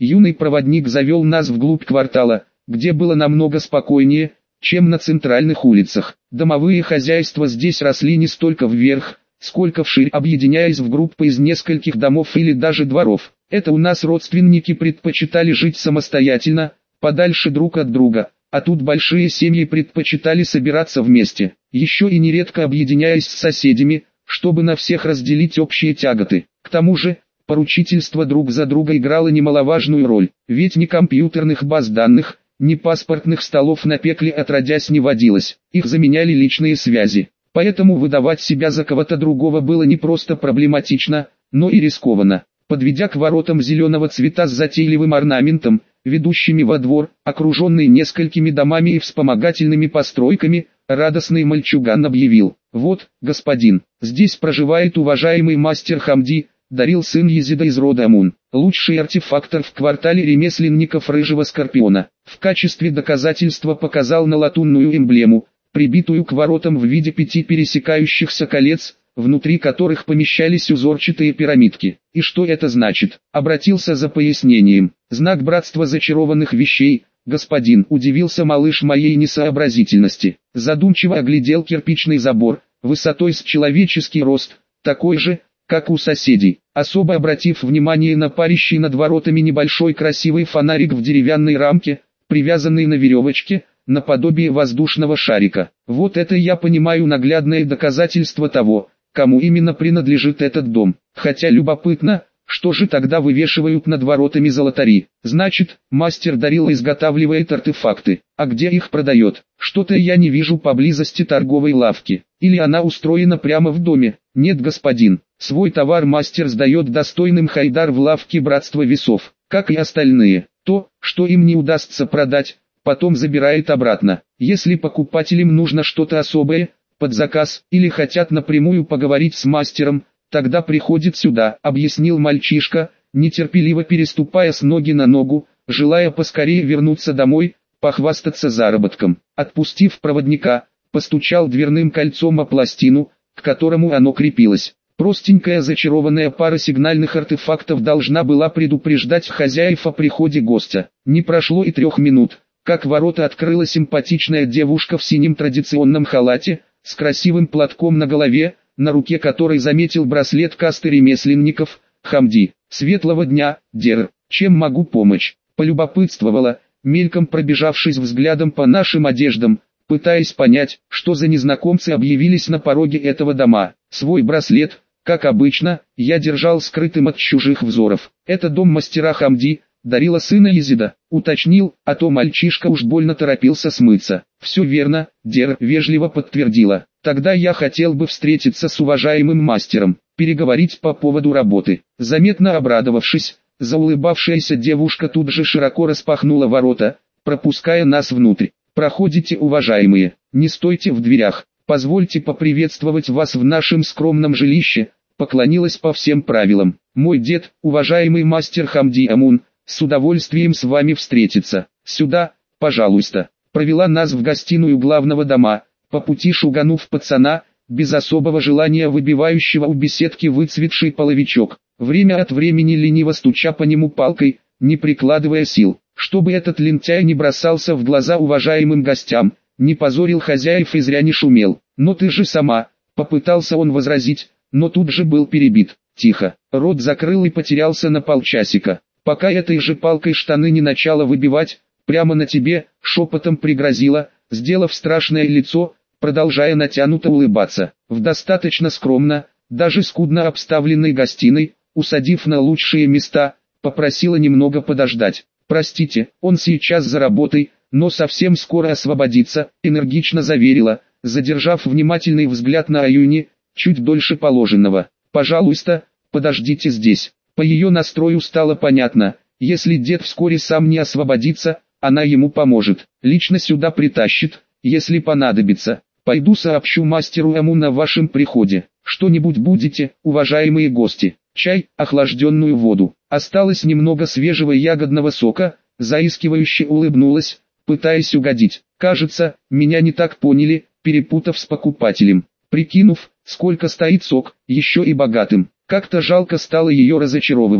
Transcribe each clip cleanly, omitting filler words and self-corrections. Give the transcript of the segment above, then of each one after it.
Юный проводник завел нас вглубь квартала, где было намного спокойнее, чем на центральных улицах. Домовые хозяйства здесь росли не столько вверх, сколько вширь, объединяясь в группы из нескольких домов или даже дворов. Это у нас родственники предпочитали жить самостоятельно, подальше друг от друга, а тут большие семьи предпочитали собираться вместе, еще и нередко объединяясь с соседями, чтобы на всех разделить общие тяготы. К тому же, поручительство друг за друга играло немаловажную роль, ведь ни компьютерных баз данных, ни паспортных столов на пекле отродясь не водилось, их заменяли личные связи. Поэтому выдавать себя за кого-то другого было не просто проблематично, но и рискованно. Подведя к воротам зеленого цвета с затейливым орнаментом, ведущими во двор, окруженный несколькими домами и вспомогательными постройками, радостный мальчуган объявил: «Вот, господин, здесь проживает уважаемый мастер Хамди, дарил сын Езида из рода Амун, лучший артефактор в квартале ремесленников Рыжего Скорпиона». В качестве доказательства показал на латунную эмблему, прибитую к воротам в виде 5 пересекающихся колец, внутри которых помещались узорчатые пирамидки. «И что это значит?» — обратился за пояснением. «Знак братства зачарованных вещей, господин», — удивился малыш моей несообразительности. Задумчиво оглядел кирпичный забор, высотой с человеческий рост, такой же, как у соседей, особо обратив внимание на парящий над воротами небольшой красивый фонарик в деревянной рамке, привязанный на веревочке, наподобие воздушного шарика. Вот это я понимаю наглядное доказательство того, кому именно принадлежит этот дом. Хотя любопытно, что же тогда вывешивают над воротами золотари? Значит, мастер Дарил изготавливает артефакты. А где их продает? Что-то я не вижу поблизости торговой лавки. Или она устроена прямо в доме? Нет, господин, свой товар мастер сдает достойным хайдар в лавке Братства Весов, как и остальные. То, что им не удастся продать, потом забирает обратно. Если покупателям нужно что-то особое, под заказ, или хотят напрямую поговорить с мастером, тогда приходит сюда, объяснил мальчишка, нетерпеливо переступая с ноги на ногу, желая поскорее вернуться домой, похвастаться заработком. Отпустив проводника, постучал дверным кольцом о пластину, к которому оно крепилось. Простенькая зачарованная пара сигнальных артефактов должна была предупреждать хозяев о приходе гостя. Не прошло и 3 минут, как ворота открыла симпатичная девушка в синем традиционном халате, с красивым платком на голове, на руке которой заметил браслет касты ремесленников. «Хамди, светлого дня, Дер, чем могу помочь?» Полюбопытствовала, мельком пробежавшись взглядом по нашим одеждам, пытаясь понять, что за незнакомцы объявились на пороге этого дома. Свой браслет, как обычно, я держал скрытым от чужих взоров. «Это дом мастера Хамди, Дарила сына Езида», уточнил, а то мальчишка уж больно торопился смыться. «Все верно, Дер», вежливо подтвердила. «Тогда я хотел бы встретиться с уважаемым мастером, переговорить по поводу работы». Заметно обрадовавшись, заулыбавшаяся девушка тут же широко распахнула ворота, пропуская нас внутрь. «Проходите, уважаемые, не стойте в дверях, позвольте поприветствовать вас в нашем скромном жилище», поклонилась по всем правилам. «Мой дед, уважаемый мастер Хамди Амун, с удовольствием с вами встретиться. Сюда, пожалуйста». Провела нас в гостиную главного дома, по пути шуганув пацана, без особого желания выбивающего у беседки выцветший половичок, время от времени лениво стуча по нему палкой, не прикладывая сил, чтобы этот лентяй не бросался в глаза уважаемым гостям, не позорил хозяев и зря не шумел. «Но ты же сама», попытался он возразить, но тут же был перебит. «Тихо», рот закрыл и потерялся на полчасика, пока этой же палкой штаны не начала выбивать, «прямо на тебе», шепотом пригрозила, сделав страшное лицо, продолжая натянуто улыбаться. В достаточно скромно, даже скудно обставленной гостиной, усадив на лучшие места, попросила немного подождать. «Простите, он сейчас за работой, но совсем скоро освободится», энергично заверила, задержав внимательный взгляд на Аюни, чуть дольше положенного. «Пожалуйста, подождите здесь». По ее настрою стало понятно, если дед вскоре сам не освободится, она ему поможет, лично сюда притащит, если понадобится. «Пойду сообщу мастеру Амуну о вашем приходе. Что-нибудь будете, уважаемые гости? Чай, охлажденную воду?» Осталось немного свежего ягодного сока, заискивающе улыбнулась, пытаясь угодить. «Кажется, меня не так поняли», перепутав с покупателем. Прикинув, сколько стоит сок, еще и богатым. Как-то жалко стало ее разочаровывать.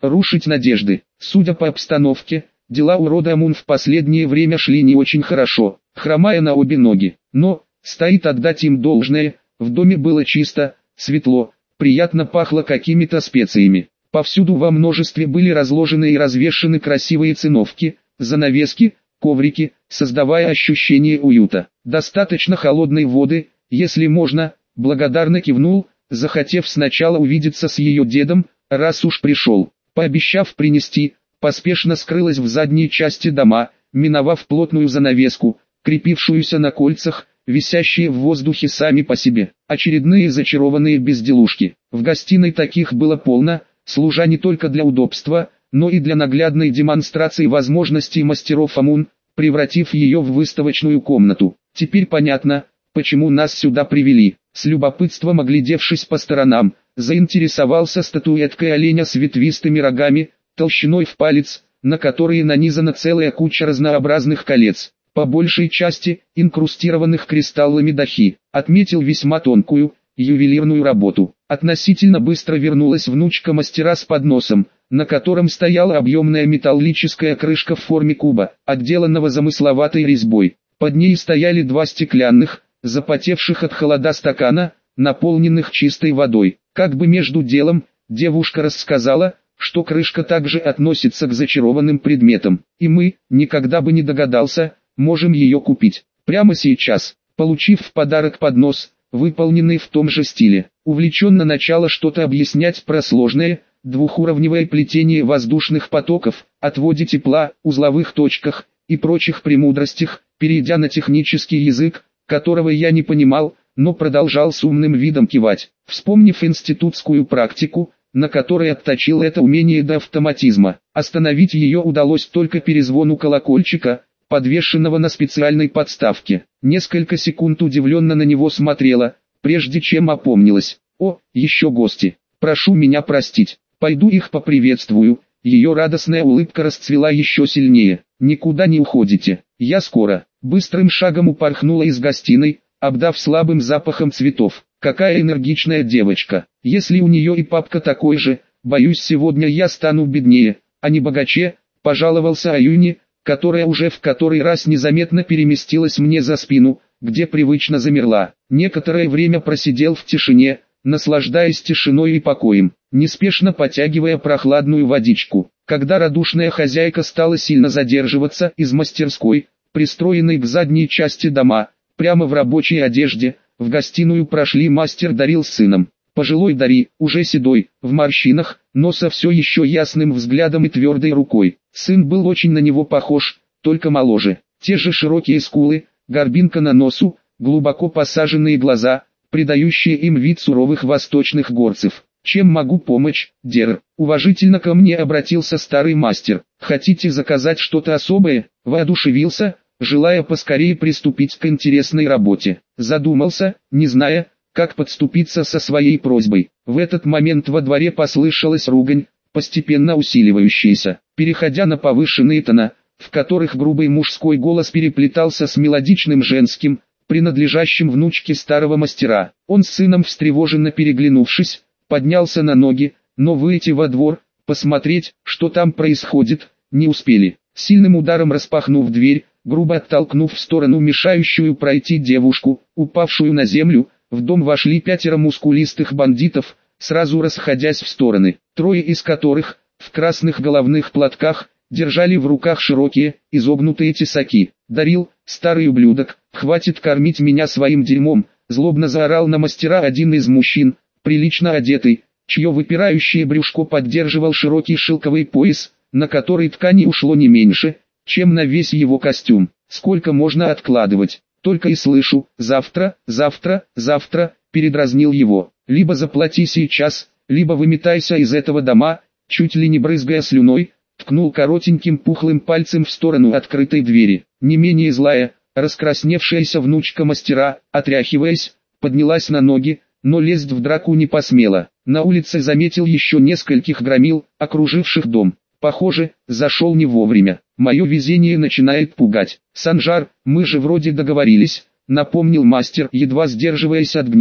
рушить надежды. Судя по обстановке, дела у рода Амун в последнее время шли не очень хорошо, хромая на обе ноги. Но, стоит отдать им должное, в доме было чисто, светло, приятно пахло какими-то специями. Повсюду во множестве были разложены и развешаны красивые циновки, занавески, коврики, создавая ощущение уюта. «Достаточно холодной воды, если можно», благодарно кивнул, захотев сначала увидеться с ее дедом, раз уж пришел. Пообещав принести, поспешно скрылась в задней части дома, миновав плотную занавеску, крепившуюся на кольцах, висящие в воздухе сами по себе. Очередные зачарованные безделушки. В гостиной таких было полно, служа не только для удобства, но и для наглядной демонстрации возможностей мастеров Амун, превратив ее в выставочную комнату. Теперь понятно, почему нас сюда привели. С любопытством оглядевшись по сторонам, заинтересовался статуэткой оленя с ветвистыми рогами, толщиной в палец, на которые нанизана целая куча разнообразных колец, по большей части инкрустированных кристаллами дахи. Отметил весьма тонкую, ювелирную работу. Относительно быстро вернулась внучка мастера с подносом, на котором стояла объемная металлическая крышка в форме куба, отделанного замысловатой резьбой. Под ней стояли два стеклянных, запотевших от холода стакана, наполненных чистой водой. Как бы между делом, девушка рассказала, что крышка также относится к зачарованным предметам, и мы, никогда бы не догадался, можем ее купить. Прямо сейчас, получив в подарок поднос, выполненный в том же стиле, увлеченно начала что-то объяснять про сложное, двухуровневое плетение воздушных потоков, отводе тепла, узловых точках и прочих премудростях, перейдя на технический язык, которого я не понимал, но продолжал с умным видом кивать. Вспомнив институтскую практику, на которой отточил это умение до автоматизма, остановить ее удалось только перезвону колокольчика, подвешенного на специальной подставке. Несколько секунд удивленно на него смотрела, прежде чем опомнилась. «О, еще гости! Прошу меня простить, пойду их поприветствую». Ее радостная улыбка расцвела еще сильнее. «Никуда не уходите, я скоро». Быстрым шагом упорхнула из гостиной, обдав слабым запахом цветов. Какая энергичная девочка. Если у нее и папка такой же, боюсь, сегодня я стану беднее, а не богаче, пожаловался Аюни, которая уже в который раз незаметно переместилась мне за спину, где привычно замерла. Некоторое время просидел в тишине, наслаждаясь тишиной и покоем, неспешно потягивая прохладную водичку. Когда радушная хозяйка стала сильно задерживаться из мастерской, пристроенной к задней части дома, прямо в рабочей одежде, в гостиную прошли мастер Дарил с сыном. Пожилой Дари, уже седой, в морщинах, но со все еще ясным взглядом и твердой рукой. Сын был очень на него похож, только моложе. Те же широкие скулы, горбинка на носу, глубоко посаженные глаза, придающие им вид суровых восточных горцев. «Чем могу помочь, Дер?» — уважительно ко мне обратился старый мастер. «Хотите заказать что-то особое?» — воодушевился, желая поскорее приступить к интересной работе. Задумался, не зная, как подступиться со своей просьбой. В этот момент во дворе послышалась ругань, постепенно усиливающаяся, переходя на повышенные тона, в которых грубый мужской голос переплетался с мелодичным женским, принадлежащим внучке старого мастера. Он с сыном, встревоженно переглянувшись, поднялся на ноги, но выйти во двор, посмотреть, что там происходит, не успели. Сильным ударом распахнув дверь, грубо оттолкнув в сторону мешающую пройти девушку, упавшую на землю, в дом вошли 5 мускулистых бандитов, сразу расходясь в стороны, 3 из которых, в красных головных платках, держали в руках широкие, изогнутые тесаки. «Дарил, старый ублюдок, хватит кормить меня своим дерьмом», злобно заорал на мастера один из мужчин, прилично одетый, чье выпирающее брюшко поддерживал широкий шелковый пояс, на который ткани ушло не меньше, чем на весь его костюм. «Сколько можно откладывать? Только и слышу, завтра, завтра, завтра», передразнил его. «Либо заплати сейчас, либо выметайся из этого дома», чуть ли не брызгая слюной, ткнул коротеньким пухлым пальцем в сторону открытой двери. Не менее злая, раскрасневшаяся внучка мастера, отряхиваясь, поднялась на ноги, но лезть в драку не посмела. На улице заметил еще нескольких громил, окруживших дом. Похоже, зашел не вовремя. Мое везение начинает пугать. «Санжар, мы же вроде договорились», напомнил мастер, едва сдерживаясь от гнева,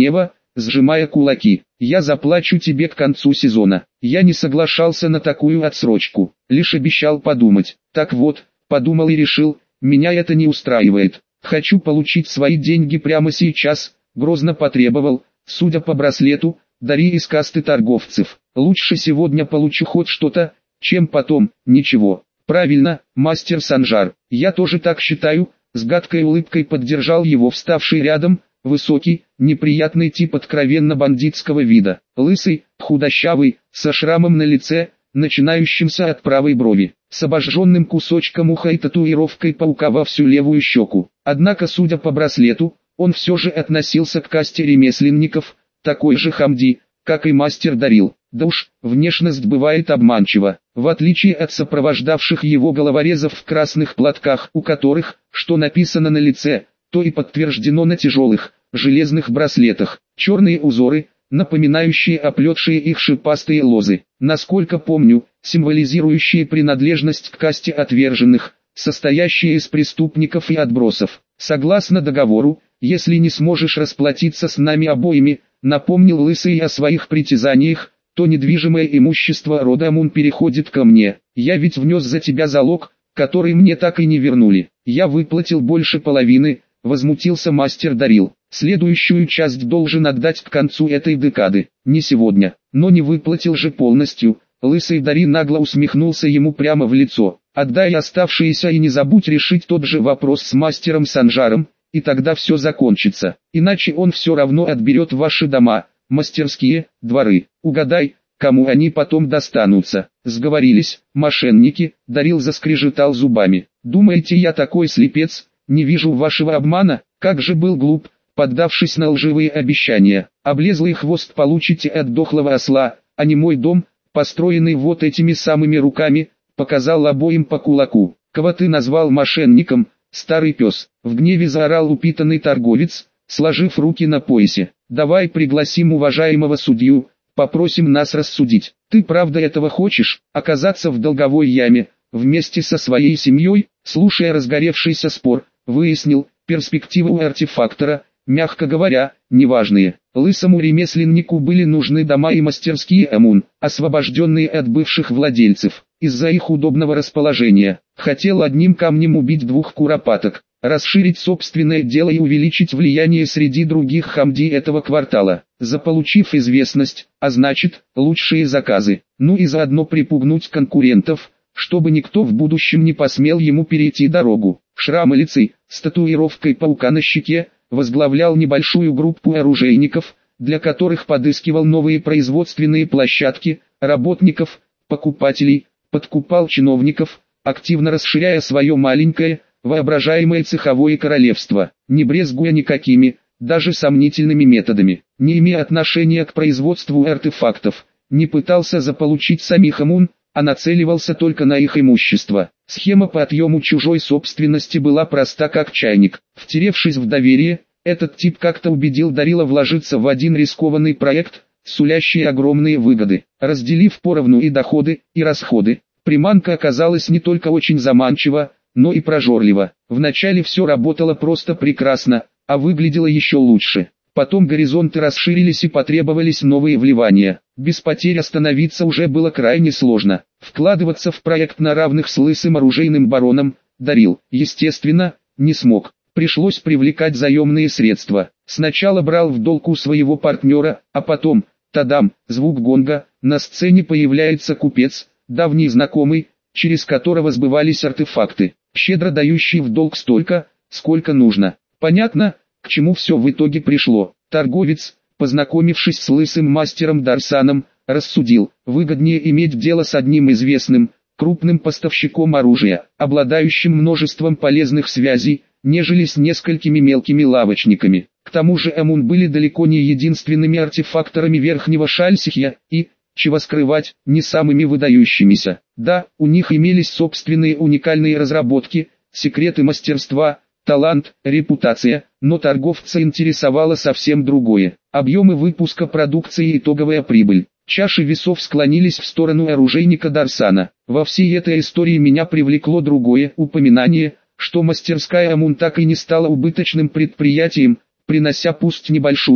сжимая кулаки. «Я заплачу тебе к концу сезона». Я не соглашался на такую отсрочку, лишь обещал подумать. Так вот, подумал и решил, меня это не устраивает. Хочу получить свои деньги прямо сейчас, грозно потребовал, судя по браслету, Дари из касты торговцев. Лучше сегодня получу хоть что-то, чем потом, ничего. Правильно, мастер Санжар, я тоже так считаю, с гадкой улыбкой поддержал его вставший рядом, высокий, неприятный тип откровенно бандитского вида. Лысый, худощавый, со шрамом на лице, начинающимся от правой брови, с обожженным кусочком уха и татуировкой паука во всю левую щеку. Однако, судя по браслету, он все же относился к касте ремесленников, такой же хамди, как и мастер Дарил. Да уж, внешность бывает обманчива, в отличие от сопровождавших его головорезов в красных платках, у которых, что написано на лице, то и подтверждено на тяжелых, железных браслетах, черные узоры, напоминающие оплетшие их шипастые лозы, насколько помню, символизирующие принадлежность к касте отверженных, состоящие из преступников и отбросов. Согласно договору, если не сможешь расплатиться с нами обоими, напомнил Лысый о своих притязаниях, то недвижимое имущество рода Амун переходит ко мне. Я ведь внес за тебя залог, который мне так и не вернули. Я выплатил больше половины, возмутился мастер Дарил. Следующую часть должен отдать к концу этой декады. Не сегодня, но не выплатил же полностью. Лысый Дари нагло усмехнулся ему прямо в лицо. Отдай оставшиеся и не забудь решить тот же вопрос с мастером Санжаром, и тогда все закончится. Иначе он все равно отберет ваши дома, мастерские, дворы. Угадай, кому они потом достанутся. Сговорились, мошенники, Дарил заскрежетал зубами. Думаете, я такой слепец, не вижу вашего обмана? Как же был глуп, поддавшись на лживые обещания. Облезлый хвост получите от дохлого осла, а не мой дом, построенный вот этими самыми руками, показал обоим по кулаку. Кого ты назвал мошенником, старый пес? В гневе заорал упитанный торговец, сложив руки на поясе. Давай пригласим уважаемого судью, попросим нас рассудить. Ты правда этого хочешь, оказаться в долговой яме, вместе со своей семьей? Слушая разгоревшийся спор, выяснил, перспективы у артефактора, мягко говоря, неважные. Лысому ремесленнику были нужны дома и мастерские Амун, освобожденные от бывших владельцев, из-за их удобного расположения. Хотел одним камнем убить двух куропаток, расширить собственное дело и увеличить влияние среди других хамди этого квартала, заполучив известность, а значит, лучшие заказы, ну и заодно припугнуть конкурентов, чтобы никто в будущем не посмел ему перейти дорогу. Шрам Лысый, с татуировкой паука на щеке, возглавлял небольшую группу оружейников, для которых подыскивал новые производственные площадки, работников, покупателей, подкупал чиновников, активно расширяя свое маленькое, воображаемое цеховое королевство, не брезгуя никакими, даже сомнительными методами, не имея отношения к производству артефактов, не пытался заполучить самих Амун, а нацеливался только на их имущество. Схема по отъему чужой собственности была проста как чайник. Втеревшись в доверие, этот тип как-то убедил Дарила вложиться в один рискованный проект, сулящий огромные выгоды. Разделив поровну и доходы, и расходы, приманка оказалась не только очень заманчива, но и прожорлива. Вначале все работало просто прекрасно, а выглядело еще лучше. Потом горизонты расширились и потребовались новые вливания. Без потерь остановиться уже было крайне сложно. Вкладываться в проект на равных с Лысым оружейным бароном, Дарил, естественно, не смог. Пришлось привлекать заемные средства. Сначала брал в долг у своего партнера, а потом, тадам, звук гонга, на сцене появляется купец, давний знакомый, через которого сбывались артефакты, щедро дающий в долг столько, сколько нужно. Понятно, к чему все в итоге пришло. Торговец, познакомившись с Лысым мастером Дарсаном, рассудил, выгоднее иметь дело с одним известным, крупным поставщиком оружия, обладающим множеством полезных связей, нежели с несколькими мелкими лавочниками. К тому же Амун были далеко не единственными артефакторами Верхнего Шальсихья и, чего скрывать, не самыми выдающимися. Да, у них имелись собственные уникальные разработки, секреты мастерства, талант, репутация, но торговца интересовало совсем другое. Объемы выпуска продукции и итоговая прибыль. Чаши весов склонились в сторону оружейника Дарсана. Во всей этой истории меня привлекло другое упоминание, что мастерская Амун так и не стала убыточным предприятием, принося пусть небольшую,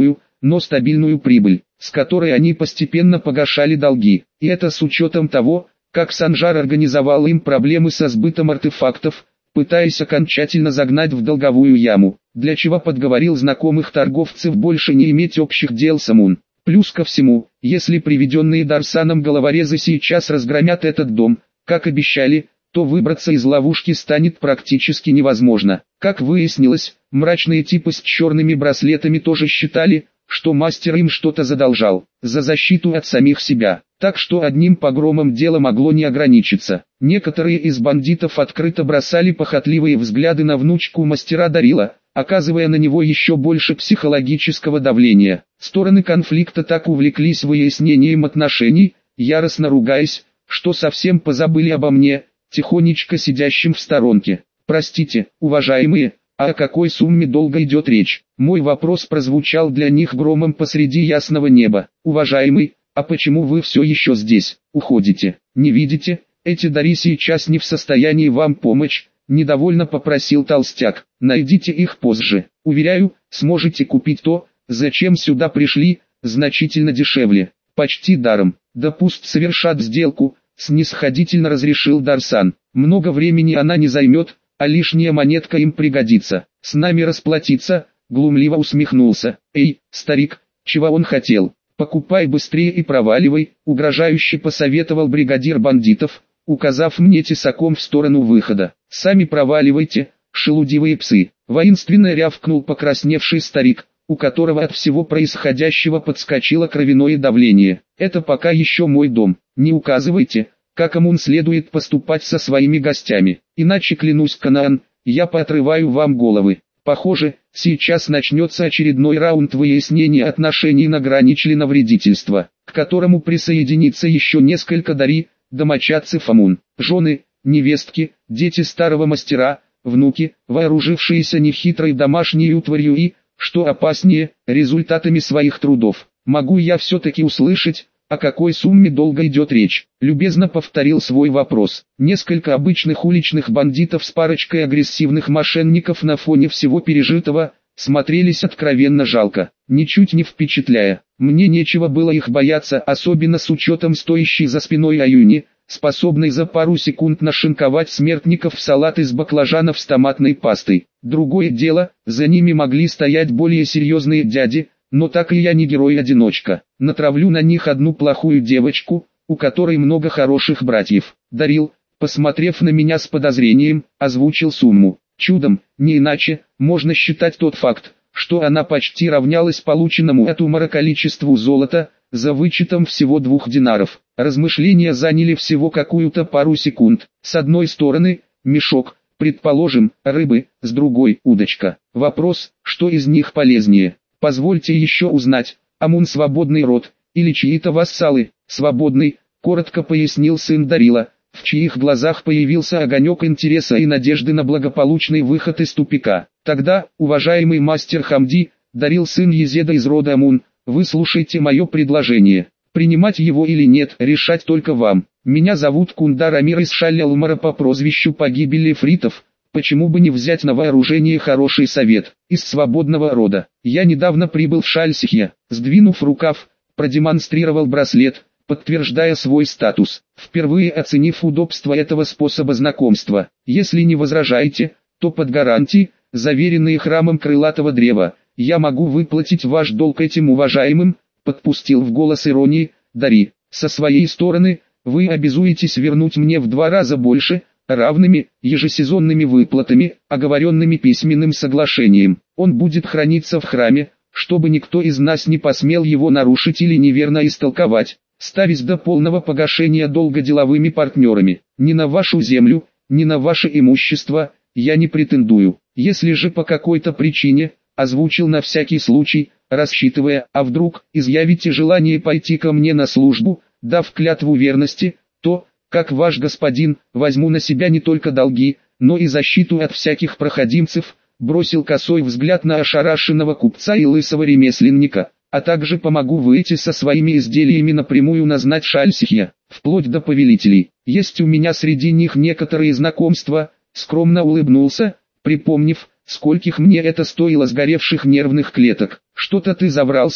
но стабильную прибыль, с которой они постепенно погашали долги. И это с учетом того, как Санжар организовал им проблемы со сбытом артефактов, пытаясь окончательно загнать в долговую яму, для чего подговорил знакомых торговцев больше не иметь общих дел с Амун. Плюс ко всему, если приведенные Дарсаном головорезы сейчас разгромят этот дом, как обещали, то выбраться из ловушки станет практически невозможно. Как выяснилось, мрачные типы с черными браслетами тоже считали, что мастер им что-то задолжал, за защиту от самих себя. Так что одним погромом дело могло не ограничиться. Некоторые из бандитов открыто бросали похотливые взгляды на внучку мастера Дарила, оказывая на него еще больше психологического давления. Стороны конфликта так увлеклись выяснением отношений, яростно ругаясь, что совсем позабыли обо мне, тихонечко сидящим в сторонке. «Простите, уважаемые, а о какой сумме долго идет речь?» Мой вопрос прозвучал для них громом посреди ясного неба. «Уважаемый, а почему вы все еще здесь, уходите? Не видите, эти дари сейчас не в состоянии вам помочь?» Недовольно попросил толстяк. «Найдите их позже. Уверяю, сможете купить то, зачем сюда пришли, значительно дешевле, почти даром. Да пусть совершат сделку», снисходительно разрешил Дарсан. «Много времени она не займет, а лишняя монетка им пригодится. С нами расплатиться?» Глумливо усмехнулся. «Эй, старик, чего он хотел? Покупай быстрее и проваливай», угрожающе посоветовал бригадир бандитов, указав мне тесаком в сторону выхода. «Сами проваливайте, шелудивые псы», воинственно рявкнул покрасневший старик, у которого от всего происходящего подскочило кровяное давление. «Это пока еще мой дом, не указывайте, как Амун следует поступать со своими гостями, иначе, клянусь Канаан, я поотрываю вам головы». Похоже, сейчас начнется очередной раунд выяснения отношений на грани членовредительства, к которому присоединится еще несколько дари, домочадцев Амун, жены, невестки, дети старого мастера, внуки, вооружившиеся нехитрой домашней утварью и, что опаснее, результатами своих трудов. «Могу я все-таки услышать, о какой сумме долго идет речь?» Любезно повторил свой вопрос. Несколько обычных уличных бандитов с парочкой агрессивных мошенников на фоне всего пережитого, смотрелись откровенно жалко, ничуть не впечатляя. Мне нечего было их бояться, особенно с учетом стоящей за спиной Аюни, способной за пару секунд нашинковать смертников в салат из баклажанов с томатной пастой. Другое дело, за ними могли стоять более серьезные дяди, но так и я не герой-одиночка. Натравлю на них одну плохую девочку, у которой много хороших братьев. Дарил, посмотрев на меня с подозрением, озвучил сумму. Чудом, не иначе, можно считать тот факт, что она почти равнялась полученному от умора количеству золота, за вычетом всего 2 динаров. Размышления заняли всего какую-то пару секунд. С одной стороны, мешок, предположим, рыбы, с другой – удочка. Вопрос, что из них полезнее? Позвольте еще узнать, Амун свободный род, или чьи-то вассалы? Свободный, коротко пояснил сын Дарила, в чьих глазах появился огонек интереса и надежды на благополучный выход из тупика. Тогда, уважаемый мастер Хамди, Дарил сын Езеда из рода Амун, выслушайте мое предложение. Принимать его или нет, решать только вам. Меня зовут Кундар Амир из Шаль-Алмара по прозвищу погибели фритов. Почему бы не взять на вооружение хороший совет, из свободного рода? Я недавно прибыл в Шаль-Сихья, сдвинув рукав, продемонстрировал браслет, подтверждая свой статус, впервые оценив удобство этого способа знакомства. Если не возражаете, то под гарантии, заверенные храмом крылатого древа, я могу выплатить ваш долг этим уважаемым, подпустил в голос иронии, Дари. Со своей стороны, вы обязуетесь вернуть мне в 2 раза больше, равными, ежесезонными выплатами, оговоренными письменным соглашением. Он будет храниться в храме, чтобы никто из нас не посмел его нарушить или неверно истолковать, ставясь до полного погашения долга деловыми партнерами. Ни на вашу землю, ни на ваше имущество, я не претендую. Если же по какой-то причине, озвучил на всякий случай, рассчитывая, а вдруг, изъявите желание пойти ко мне на службу, дав клятву верности, то, как ваш господин, возьму на себя не только долги, но и защиту от всяких проходимцев, бросил косой взгляд на ошарашенного купца и лысого ремесленника, а также помогу выйти со своими изделиями напрямую на знать Шаль-Сихья, вплоть до повелителей. Есть у меня среди них некоторые знакомства, скромно улыбнулся, припомнив, скольких мне это стоило сгоревших нервных клеток. Что-то ты забрался,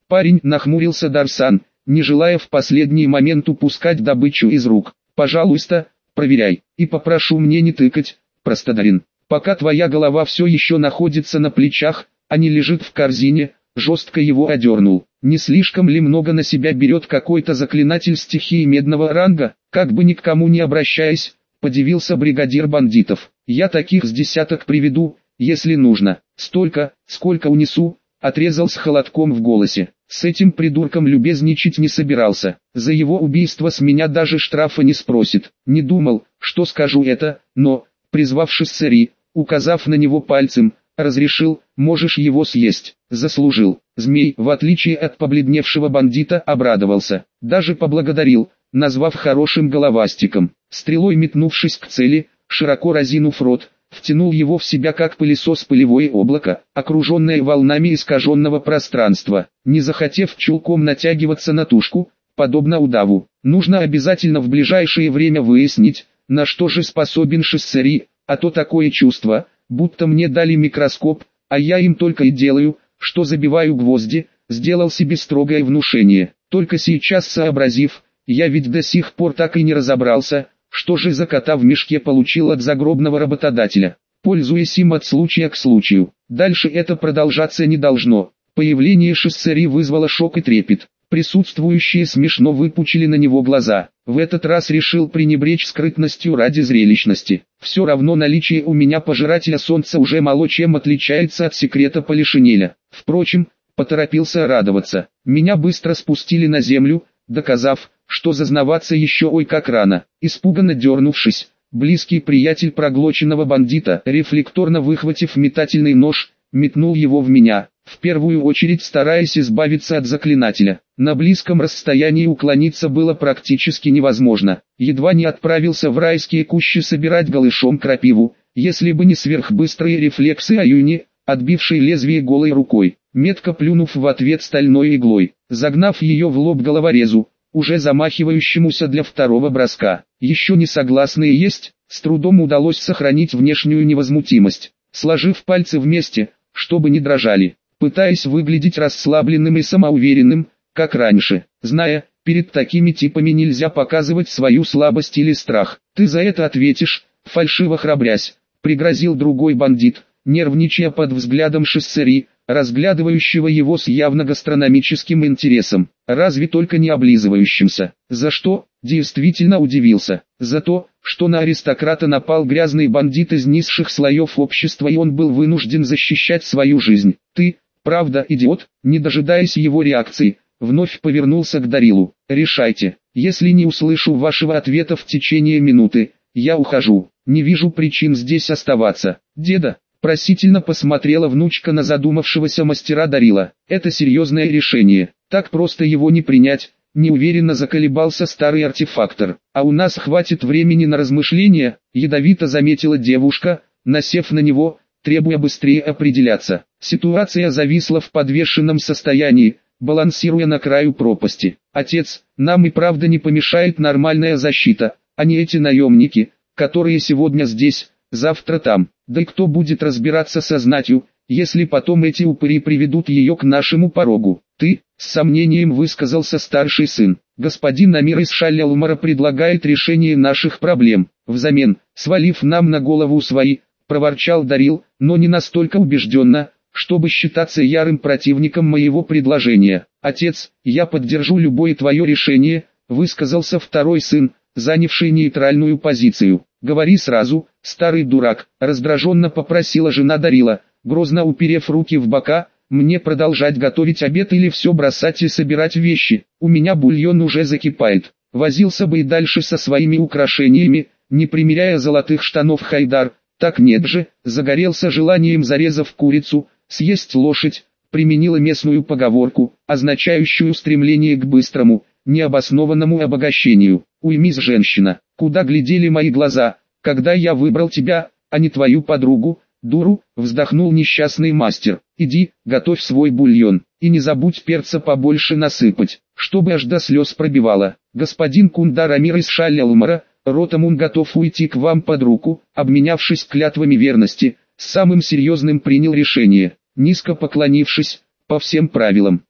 Парень, нахмурился Дарсан, не желая в последний момент упускать добычу из рук. Пожалуйста, проверяй, и попрошу мне не тыкать, Простодарин. Пока твоя голова все еще находится на плечах, а не лежит в корзине, жестко его одернул. Не слишком ли много на себя берет какой-то заклинатель стихии медного ранга? Как бы ни к кому не обращаясь, подивился бригадир бандитов. Я таких с десяток приведу, если нужно. Столько, сколько унесу, отрезал с холодком в голосе. С этим придурком любезничать не собирался. За его убийство с меня даже штрафа не спросит. Не думал, что скажу это, но, призвав Шиссери, указав на него пальцем, разрешил: можешь его съесть. Заслужил. Змей, в отличие от побледневшего бандита, обрадовался. Даже поблагодарил, назвав хорошим головастиком. Стрелой метнувшись к цели, широко разинув рот, втянул его в себя как пылесос пылевое облако, окруженное волнами искаженного пространства. Не захотев чулком натягиваться на тушку, подобно удаву, нужно обязательно в ближайшее время выяснить, на что же способен Шиссери, а то такое чувство, будто мне дали микроскоп, а я им только и делаю, что забиваю гвозди. Сделал себе строгое внушение. Только сейчас сообразив, я ведь до сих пор так и не разобрался, что же за кота в мешке получил от загробного работодателя. Пользуясь им от случая к случаю. Дальше это продолжаться не должно. Появление Шиссери вызвало шок и трепет. Присутствующие смешно выпучили на него глаза. В этот раз решил пренебречь скрытностью ради зрелищности. Все равно наличие у меня пожирателя солнца уже мало чем отличается от секрета Полишинеля. Впрочем, поторопился радоваться. Меня быстро спустили на землю, доказав, что зазнаваться еще ой как рано. Испуганно дернувшись, близкий приятель проглоченного бандита, рефлекторно выхватив метательный нож, метнул его в меня, в первую очередь стараясь избавиться от заклинателя. На близком расстоянии уклониться было практически невозможно. Едва не отправился в райские кущи собирать голышом крапиву, если бы не сверхбыстрые рефлексы Аюни, отбившей лезвие голой рукой, метко плюнув в ответ стальной иглой, загнав ее в лоб головорезу, уже замахивающемуся для второго броска. Еще не согласные есть, с трудом удалось сохранить внешнюю невозмутимость, сложив пальцы вместе, чтобы не дрожали, пытаясь выглядеть расслабленным и самоуверенным, как раньше, зная, перед такими типами нельзя показывать свою слабость или страх. Ты за это ответишь, фальшиво храбрясь, пригрозил другой бандит, нервничая под взглядом Шиссери, разглядывающего его с явно гастрономическим интересом, разве только не облизывающимся. За что? Действительно удивился. За то, что на аристократа напал грязный бандит из низших слоев общества, и он был вынужден защищать свою жизнь. Ты, правда, идиот? Не дожидаясь его реакции, вновь повернулся к Дарилу. Решайте. Если не услышу вашего ответа в течение минуты, я ухожу. Не вижу причин здесь оставаться. Деда, просительно посмотрела внучка на задумавшегося мастера Дарила. Это серьезное решение. Так просто его не принять. Неуверенно заколебался старый артефактор. А у нас хватит времени на размышления, ядовито заметила девушка, насев на него, требуя быстрее определяться. Ситуация зависла в подвешенном состоянии, балансируя на краю пропасти. Отец, нам и правда не помешает нормальная защита, а не эти наемники, которые сегодня здесь, завтра там. Да и кто будет разбираться со знатью, если потом эти упыри приведут ее к нашему порогу? Ты, с сомнением высказался старший сын. Господин Амир из Шалялмара предлагает решение наших проблем. Взамен, свалив нам на голову свои, проворчал Дарил, но не настолько убежденно, чтобы считаться ярым противником моего предложения. Отец, я поддержу любое твое решение, высказался второй сын, занявший нейтральную позицию. Говори сразу, старый дурак, раздраженно попросила жена Дарила, грозно уперев руки в бока. Мне продолжать готовить обед или все бросать и собирать вещи? У меня бульон уже закипает. Возился бы и дальше со своими украшениями, не примеряя золотых штанов Хайдар. Так нет же, загорелся желанием, зарезав курицу, съесть лошадь, применила местную поговорку, означающую стремление к быстрому, необоснованному обогащению. Уймись, женщина, куда глядели мои глаза, когда я выбрал тебя, а не твою подругу? Дуру, вздохнул несчастный мастер. Иди, готовь свой бульон, и не забудь перца побольше насыпать, чтобы аж до слез пробивало. Господин Кундар Амир из Шалялмара, Ротамун готов уйти к вам под руку. Обменявшись клятвами верности, с самым серьезным принял решение. Низко поклонившись, по всем правилам,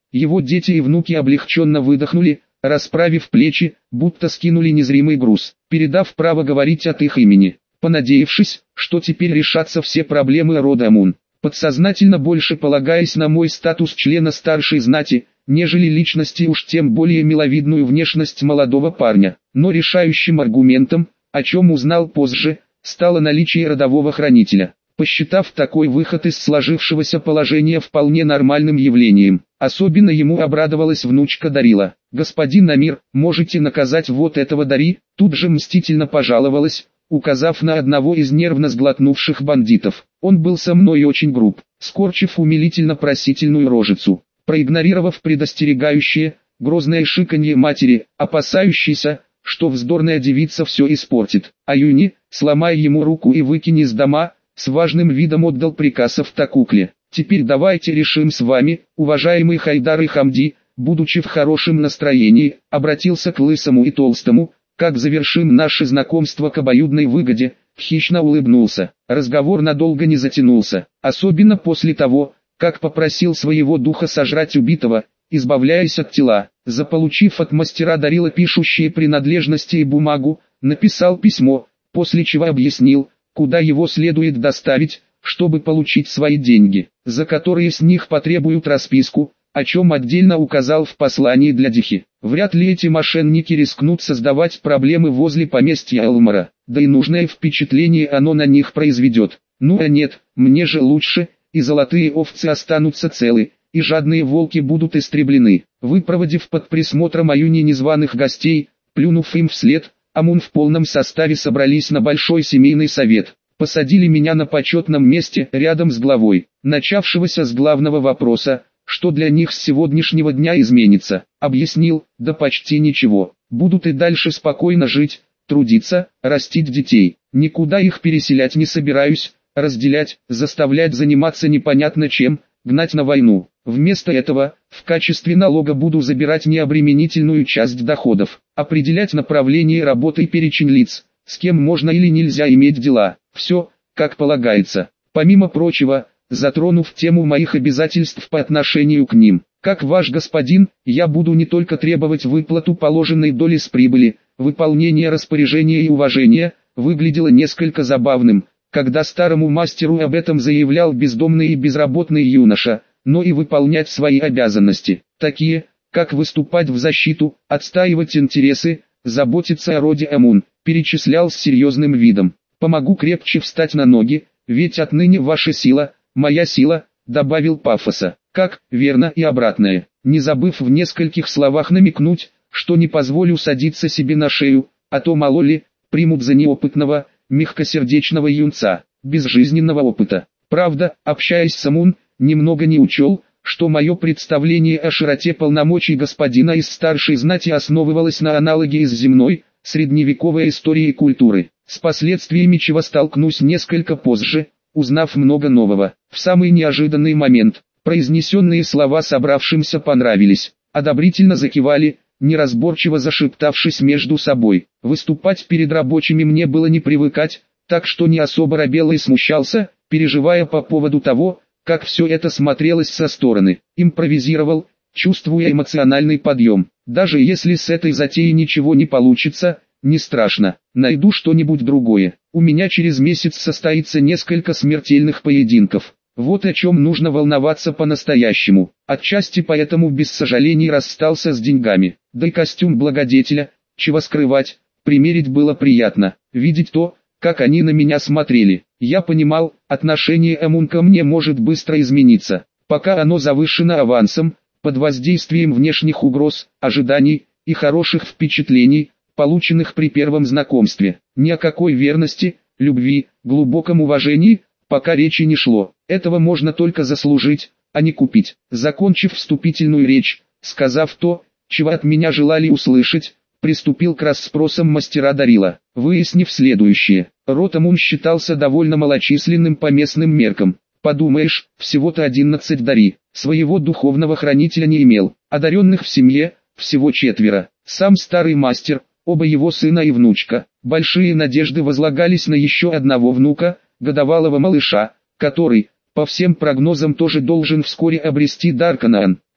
Его дети и внуки облегченно выдохнули, расправив плечи, будто скинули незримый груз, передав право говорить от их имени, понадеявшись, что теперь решатся все проблемы рода Амун, подсознательно больше полагаясь на мой статус члена старшей знати, нежели личности, уж тем более миловидную внешность молодого парня. Но решающим аргументом, о чем узнал позже, стало наличие родового хранителя, посчитав такой выход из сложившегося положения вполне нормальным явлением. Особенно ему обрадовалась внучка Дарила. «Господин Амир, можете наказать вот этого Дари?» Тут же мстительно пожаловалась, указав на одного из нервно сглотнувших бандитов. Он был со мной очень груб, скорчив умилительно-просительную рожицу, проигнорировав предостерегающее, грозное шиканье матери, опасающейся, что вздорная девица все испортит. А Юни, сломая ему руку и выкинь из дома, с важным видом отдал приказ автокукле. «Теперь давайте решим с вами, уважаемый Хайдар и Хамди», будучи в хорошем настроении, обратился к лысому и толстому, «как завершим наше знакомство к обоюдной выгоде», хищно улыбнулся. Разговор надолго не затянулся, особенно после того, как попросил своего духа сожрать убитого, избавляясь от тела. Заполучив от мастера Дарила пишущие принадлежности и бумагу, написал письмо, после чего объяснил, куда его следует доставить, чтобы получить свои деньги, за которые с них потребуют расписку, о чем отдельно указал в послании для Дихи. Вряд ли эти мошенники рискнут создавать проблемы возле поместья Элмара, да и нужное впечатление оно на них произведет. Ну а нет, мне же лучше, и золотые овцы останутся целы, и жадные волки будут истреблены. Выпроводив под присмотром Аюни незваных гостей, плюнув им вслед, Амун в полном составе собрались на большой семейный совет. Посадили меня на почетном месте рядом с главой, начавшегося с главного вопроса, что для них с сегодняшнего дня изменится. Объяснил, да почти ничего, будут и дальше спокойно жить, трудиться, растить детей. Никуда их переселять не собираюсь, разделять, заставлять заниматься непонятно чем, гнать на войну. Вместо этого, в качестве налога буду забирать необременительную часть доходов, определять направление работы и перечень лиц, с кем можно или нельзя иметь дела. Все, как полагается. Помимо прочего, затронув тему моих обязательств по отношению к ним. Как ваш господин, я буду не только требовать выплату положенной доли с прибыли, выполнение распоряжения и уважения, выглядело несколько забавным, когда старому мастеру об этом заявлял бездомный и безработный юноша, но и выполнять свои обязанности, такие, как выступать в защиту, отстаивать интересы, заботиться о роде Амун, перечислял с серьезным видом. Помогу крепче встать на ноги, ведь отныне ваша сила, моя сила, добавил пафоса, как, верно и обратное, не забыв в нескольких словах намекнуть, что не позволю садиться себе на шею, а то мало ли, примут за неопытного, мягкосердечного юнца, без жизненного опыта. Правда, общаясь с Амун, немного не учел, что мое представление о широте полномочий господина из старшей знати основывалось на аналогии с земной, средневековой историей культуры, с последствиями чего столкнусь несколько позже, узнав много нового. В самый неожиданный момент, произнесенные слова собравшимся понравились, одобрительно закивали, неразборчиво зашептавшись между собой. Выступать перед рабочими мне было не привыкать, так что не особо робел и смущался, переживая по поводу того, как все это смотрелось со стороны. Импровизировал, чувствуя эмоциональный подъем. Даже если с этой затеей ничего не получится, не страшно, найду что-нибудь другое. У меня через месяц состоится несколько смертельных поединков. Вот о чем нужно волноваться по-настоящему. Отчасти поэтому без сожалений расстался с деньгами. Да и костюм благодетеля, чего скрывать, примерить было приятно. Видеть то, как они на меня смотрели. Я понимал, отношение Амун ко мне может быстро измениться. Пока оно завышено авансом, под воздействием внешних угроз, ожиданий и хороших впечатлений, полученных при первом знакомстве. Ни о какой верности, любви, глубоком уважении, пока речи не шло. Этого можно только заслужить, а не купить. Закончив вступительную речь, сказав то, чего от меня желали услышать, приступил к расспросам мастера Дарила. Выяснив следующее, род Амун считался довольно малочисленным по местным меркам. Подумаешь, всего-то 11 Дари, своего духовного хранителя не имел, одаренных в семье, всего 4. Сам старый мастер, оба его сына и внучка. Большие надежды возлагались на еще одного внука, годовалого малыша, который, по всем прогнозам, тоже должен вскоре обрести дар Канаан.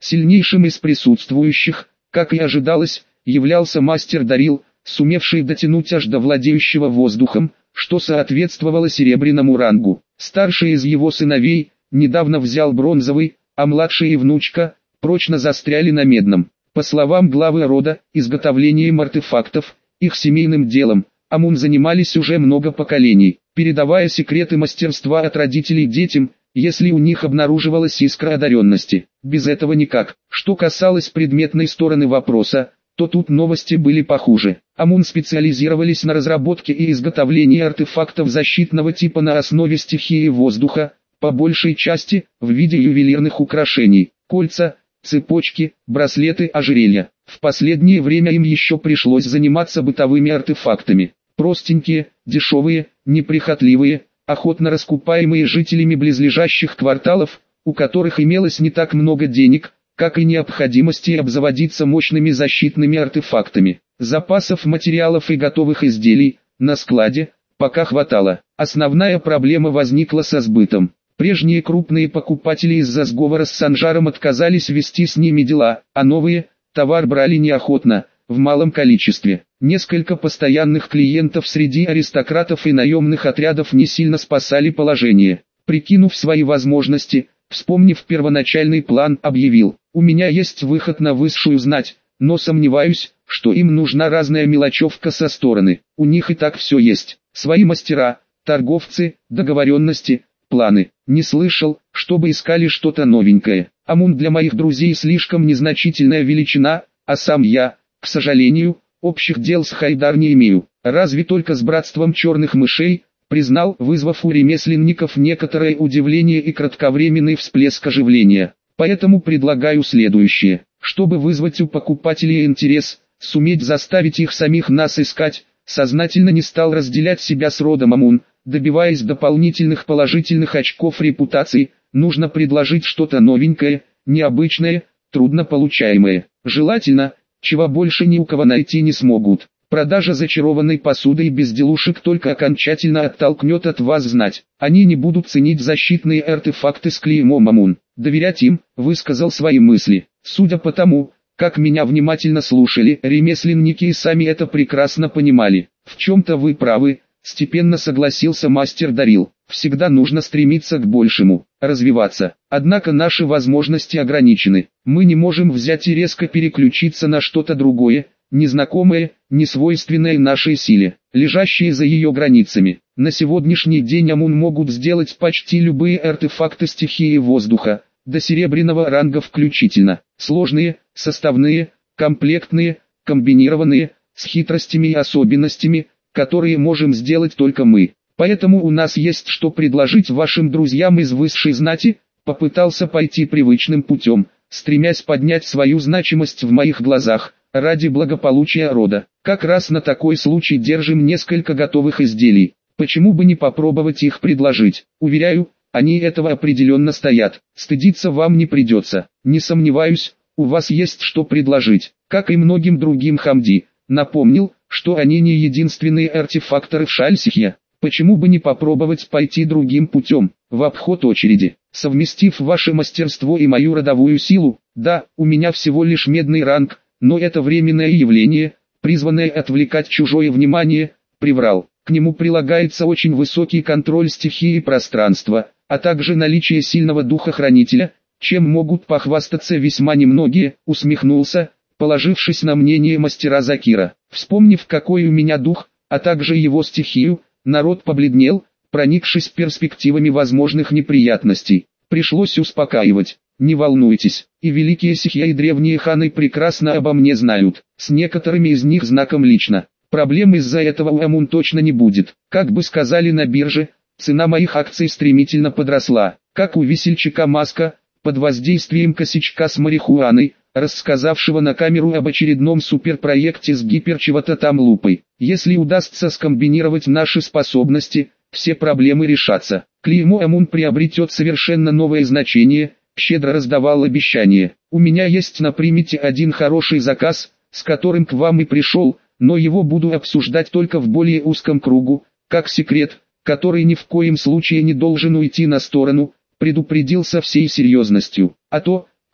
Сильнейшим из присутствующих, как и ожидалось, являлся мастер Дарил, сумевший дотянуть аж до владеющего воздухом, что соответствовало серебряному рангу. Старший из его сыновей недавно взял бронзовый, а младший и внучка прочно застряли на медном. По словам главы рода, изготовлением артефактов, их семейным делом, Амун занимались уже много поколений, передавая секреты мастерства от родителей детям, если у них обнаруживалась искра одаренности. Без этого никак. Что касалось предметной стороны вопроса, то тут новости были похуже. Амун специализировались на разработке и изготовлении артефактов защитного типа на основе стихии воздуха, по большей части в виде ювелирных украшений, кольца, цепочки, браслеты, ожерелья. В последнее время им еще пришлось заниматься бытовыми артефактами. Простенькие, дешевые, неприхотливые, охотно раскупаемые жителями близлежащих кварталов, у которых имелось не так много денег, как и необходимости обзаводиться мощными защитными артефактами. Запасов материалов и готовых изделий на складе пока хватало. Основная проблема возникла со сбытом. Прежние крупные покупатели из-за сговора с Санжаром отказались вести с ними дела, а новые товар брали неохотно, в малом количестве. Несколько постоянных клиентов среди аристократов и наемных отрядов не сильно спасали положение. Прикинув свои возможности, вспомнив первоначальный план, объявил: «У меня есть выход на высшую знать, но сомневаюсь, что им нужна разная мелочевка со стороны. У них и так все есть. Свои мастера, торговцы, договоренности, планы. Не слышал, чтобы искали что-то новенькое. Амун для моих друзей слишком незначительная величина, а сам я, к сожалению, общих дел с Хайдар не имею. Разве только с братством черных мышей», признал, вызвав у ремесленников некоторое удивление и кратковременный всплеск оживления. «Поэтому предлагаю следующее. Чтобы вызвать у покупателей интерес, суметь заставить их самих нас искать, сознательно не стал разделять себя с родом Амун, добиваясь дополнительных положительных очков репутации, нужно предложить что-то новенькое, необычное, труднополучаемое. Желательно, чего больше ни у кого найти не смогут. Продажа зачарованной посуды и безделушек только окончательно оттолкнет от вас знать. Они не будут ценить защитные артефакты с клеймом Амун. Доверять им», высказал свои мысли. Судя по тому, как меня внимательно слушали, ремесленники и сами это прекрасно понимали. «В чем-то вы правы», степенно согласился мастер Дарил. «Всегда нужно стремиться к большему, развиваться. Однако наши возможности ограничены. Мы не можем взять и резко переключиться на что-то другое, незнакомое, несвойственное нашей силе, лежащее за ее границами. На сегодняшний день Амун могут сделать почти любые артефакты стихии воздуха, до серебряного ранга включительно. Сложные, составные, комплектные, комбинированные, с хитростями и особенностями, которые можем сделать только мы. Поэтому у нас есть что предложить вашим друзьям из высшей знати», попытался пойти привычным путем, стремясь поднять свою значимость в моих глазах, ради благополучия рода. «Как раз на такой случай держим несколько готовых изделий. Почему бы не попробовать их предложить? Уверяю, они этого определенно стоят. Стыдиться вам не придется. Не сомневаюсь, у вас есть что предложить». Как и многим другим Хамди напомнил, что они не единственные артефакторы в Шальсихе. Почему бы не попробовать пойти другим путем, в обход очереди, совместив ваше мастерство и мою родовую силу? Да, у меня всего лишь медный ранг, но это временное явление, призванное отвлекать чужое внимание, приврал. К нему прилагается очень высокий контроль стихии пространства, а также наличие сильного духа-хранителя, чем могут похвастаться весьма немногие, усмехнулся, положившись на мнение мастера Закира. Вспомнив, какой у меня дух, а также его стихию, народ побледнел, проникшись перспективами возможных неприятностей. Пришлось успокаивать. «Не волнуйтесь, и великие сихья и древние ханы прекрасно обо мне знают, с некоторыми из них знаком лично. Проблем из-за этого у Амун точно не будет. Как бы сказали на бирже, цена моих акций стремительно подросла, как у весельчака Маска, под воздействием косячка с марихуаной, рассказавшего на камеру об очередном суперпроекте с гиперчего-то там лупой. Если удастся скомбинировать наши способности, все проблемы решатся. Клеймо Амун приобретет совершенно новое значение», щедро раздавал обещания. «У меня есть на примете один хороший заказ, с которым к вам и пришел, но его буду обсуждать только в более узком кругу, как секрет, который ни в коем случае не должен уйти на сторону», предупредил со всей серьезностью. «А то, кто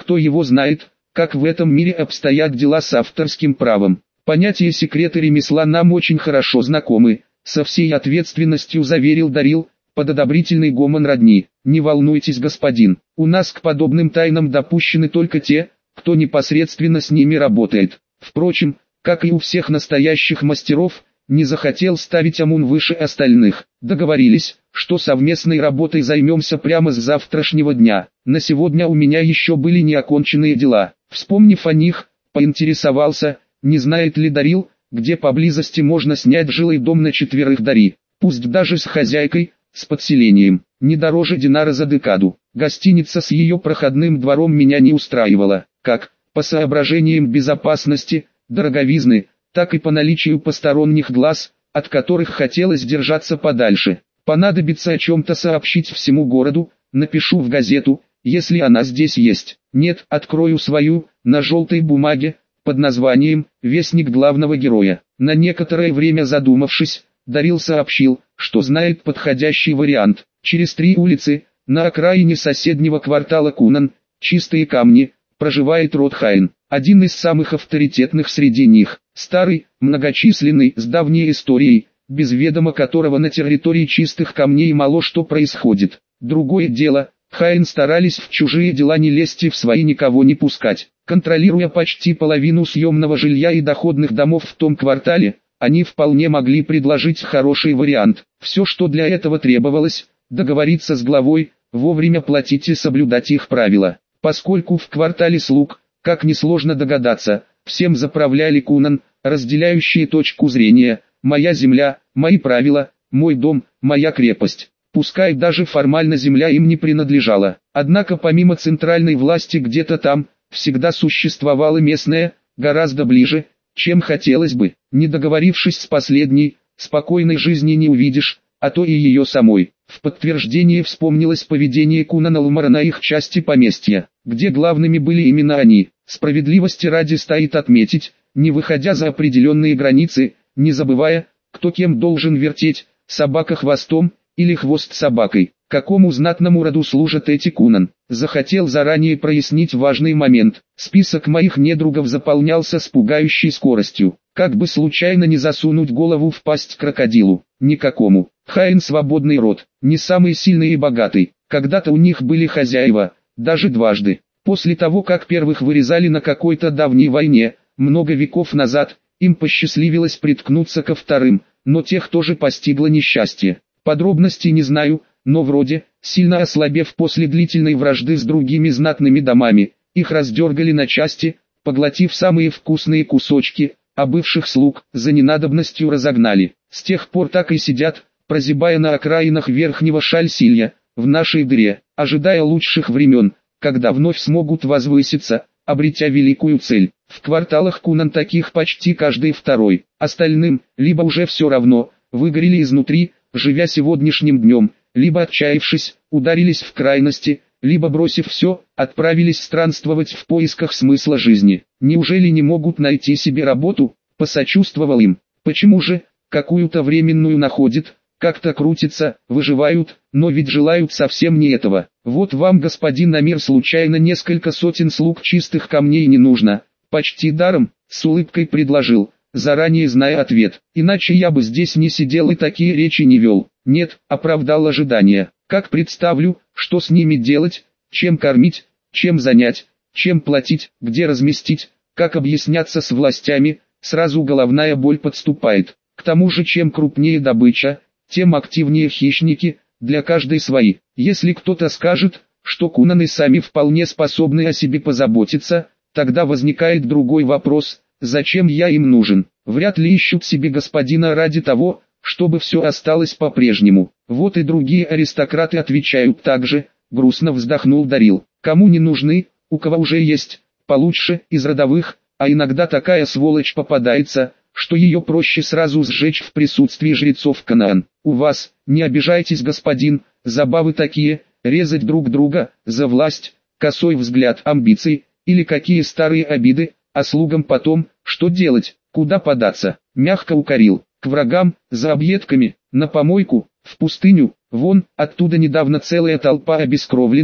кто его знает, как в этом мире обстоят дела с авторским правом. Понятие секрета ремесла нам очень хорошо знакомы, со всей ответственностью заверил Дарил, под одобрительный гомон родни. Не волнуйтесь, господин, у нас к подобным тайнам допущены только те, кто непосредственно с ними работает. Впрочем, как и у всех настоящих мастеров, не захотел ставить Амун выше остальных. Договорились, что совместной работой займемся прямо с завтрашнего дня. На сегодня у меня еще были неоконченные дела. Вспомнив о них, поинтересовался, не знает ли Дарил, где поблизости можно снять жилой дом на 4 Дари, пусть даже с хозяйкой, с подселением, не дороже динара за декаду. Гостиница с ее проходным двором меня не устраивала, как, по соображениям безопасности, дороговизны, так и по наличию посторонних глаз, от которых хотелось держаться подальше. Понадобится о чем-то сообщить всему городу, напишу в газету, если она здесь есть. Нет, открою свою, на желтой бумаге, под названием «Вестник главного героя». На некоторое время задумавшись, Дарил сообщил, что знает подходящий вариант. Через 3 улицы, на окраине соседнего квартала Кунан, чистые камни, проживает род Хайн. Один из самых авторитетных среди них, старый, многочисленный, с давней историей, без ведома которого на территории чистых камней мало что происходит. Другое дело, Хайн старались в чужие дела не лезть и в свои никого не пускать. Контролируя почти половину съемного жилья и доходных домов в том квартале, они вполне могли предложить хороший вариант. Все, что для этого требовалось, договориться с главой, вовремя платить и соблюдать их правила. Поскольку в квартале слуг, как несложно догадаться, всем заправляли Кунан, разделяющие точку зрения «моя земля, мои правила, мой дом, моя крепость». Пускай даже формально земля им не принадлежала. Однако помимо центральной власти где-то там, всегда существовала местная, гораздо ближе, чем хотелось бы. Не договорившись с последней, спокойной жизни не увидишь, а то и ее самой. В подтверждение вспомнилось поведение Кунана Лумара на их части поместья, где главными были именно они. Справедливости ради стоит отметить, не выходя за определенные границы, не забывая, кто кем должен вертеть, собака хвостом или хвост собакой. Какому знатному роду служат эти Кунан? Захотел заранее прояснить важный момент. Список моих недругов заполнялся с пугающей скоростью. Как бы случайно не засунуть голову в пасть крокодилу. Никакому. Хайн свободный род, не самый сильный и богатый. Когда-то у них были хозяева, даже дважды. После того, как первых вырезали на какой-то давней войне, много веков назад, им посчастливилось приткнуться ко вторым, но тех тоже постигло несчастье. Подробностей не знаю, но вроде, сильно ослабев после длительной вражды с другими знатными домами, их раздергали на части, поглотив самые вкусные кусочки, а бывших слуг за ненадобностью разогнали. С тех пор так и сидят, прозябая на окраинах верхнего Шальсилья, в нашей дыре, ожидая лучших времен, когда вновь смогут возвыситься, обретя великую цель. В кварталах Кунан таких почти каждый второй, остальным, либо уже все равно, выгорели изнутри, живя сегодняшним днем, либо отчаявшись, ударились в крайности, либо бросив все, отправились странствовать в поисках смысла жизни. Неужели не могут найти себе работу? Посочувствовал им. Почему же, какую-то временную находят, как-то крутятся, выживают, но ведь желают совсем не этого. Вот вам, господин Амир, случайно несколько сотен слуг чистых камней не нужно, почти даром, с улыбкой предложил, заранее зная ответ. Иначе я бы здесь не сидел и такие речи не вел. Нет, оправдал ожидания. Как представлю, что с ними делать, чем кормить, чем занять, чем платить, где разместить, как объясняться с властями, сразу головная боль подступает. К тому же, чем крупнее добыча, тем активнее хищники, для каждой свои. Если кто-то скажет, что Кунаны сами вполне способны о себе позаботиться, тогда возникает другой вопрос: зачем я им нужен? Вряд ли ищут себе господина ради того, чтобы все осталось по-прежнему. Вот и другие аристократы отвечают так же, грустно вздохнул Дарил. Кому не нужны, у кого уже есть, получше, из родовых, а иногда такая сволочь попадается, что ее проще сразу сжечь в присутствии жрецов Канаан. У вас, не обижайтесь, господин, забавы такие, резать друг друга, за власть, косой взгляд, амбиций, или какие старые обиды, а слугам потом, что делать, куда податься, мягко укорил. К врагам, за объедками, на помойку, в пустыню, вон, оттуда недавно целая толпа обескровленных,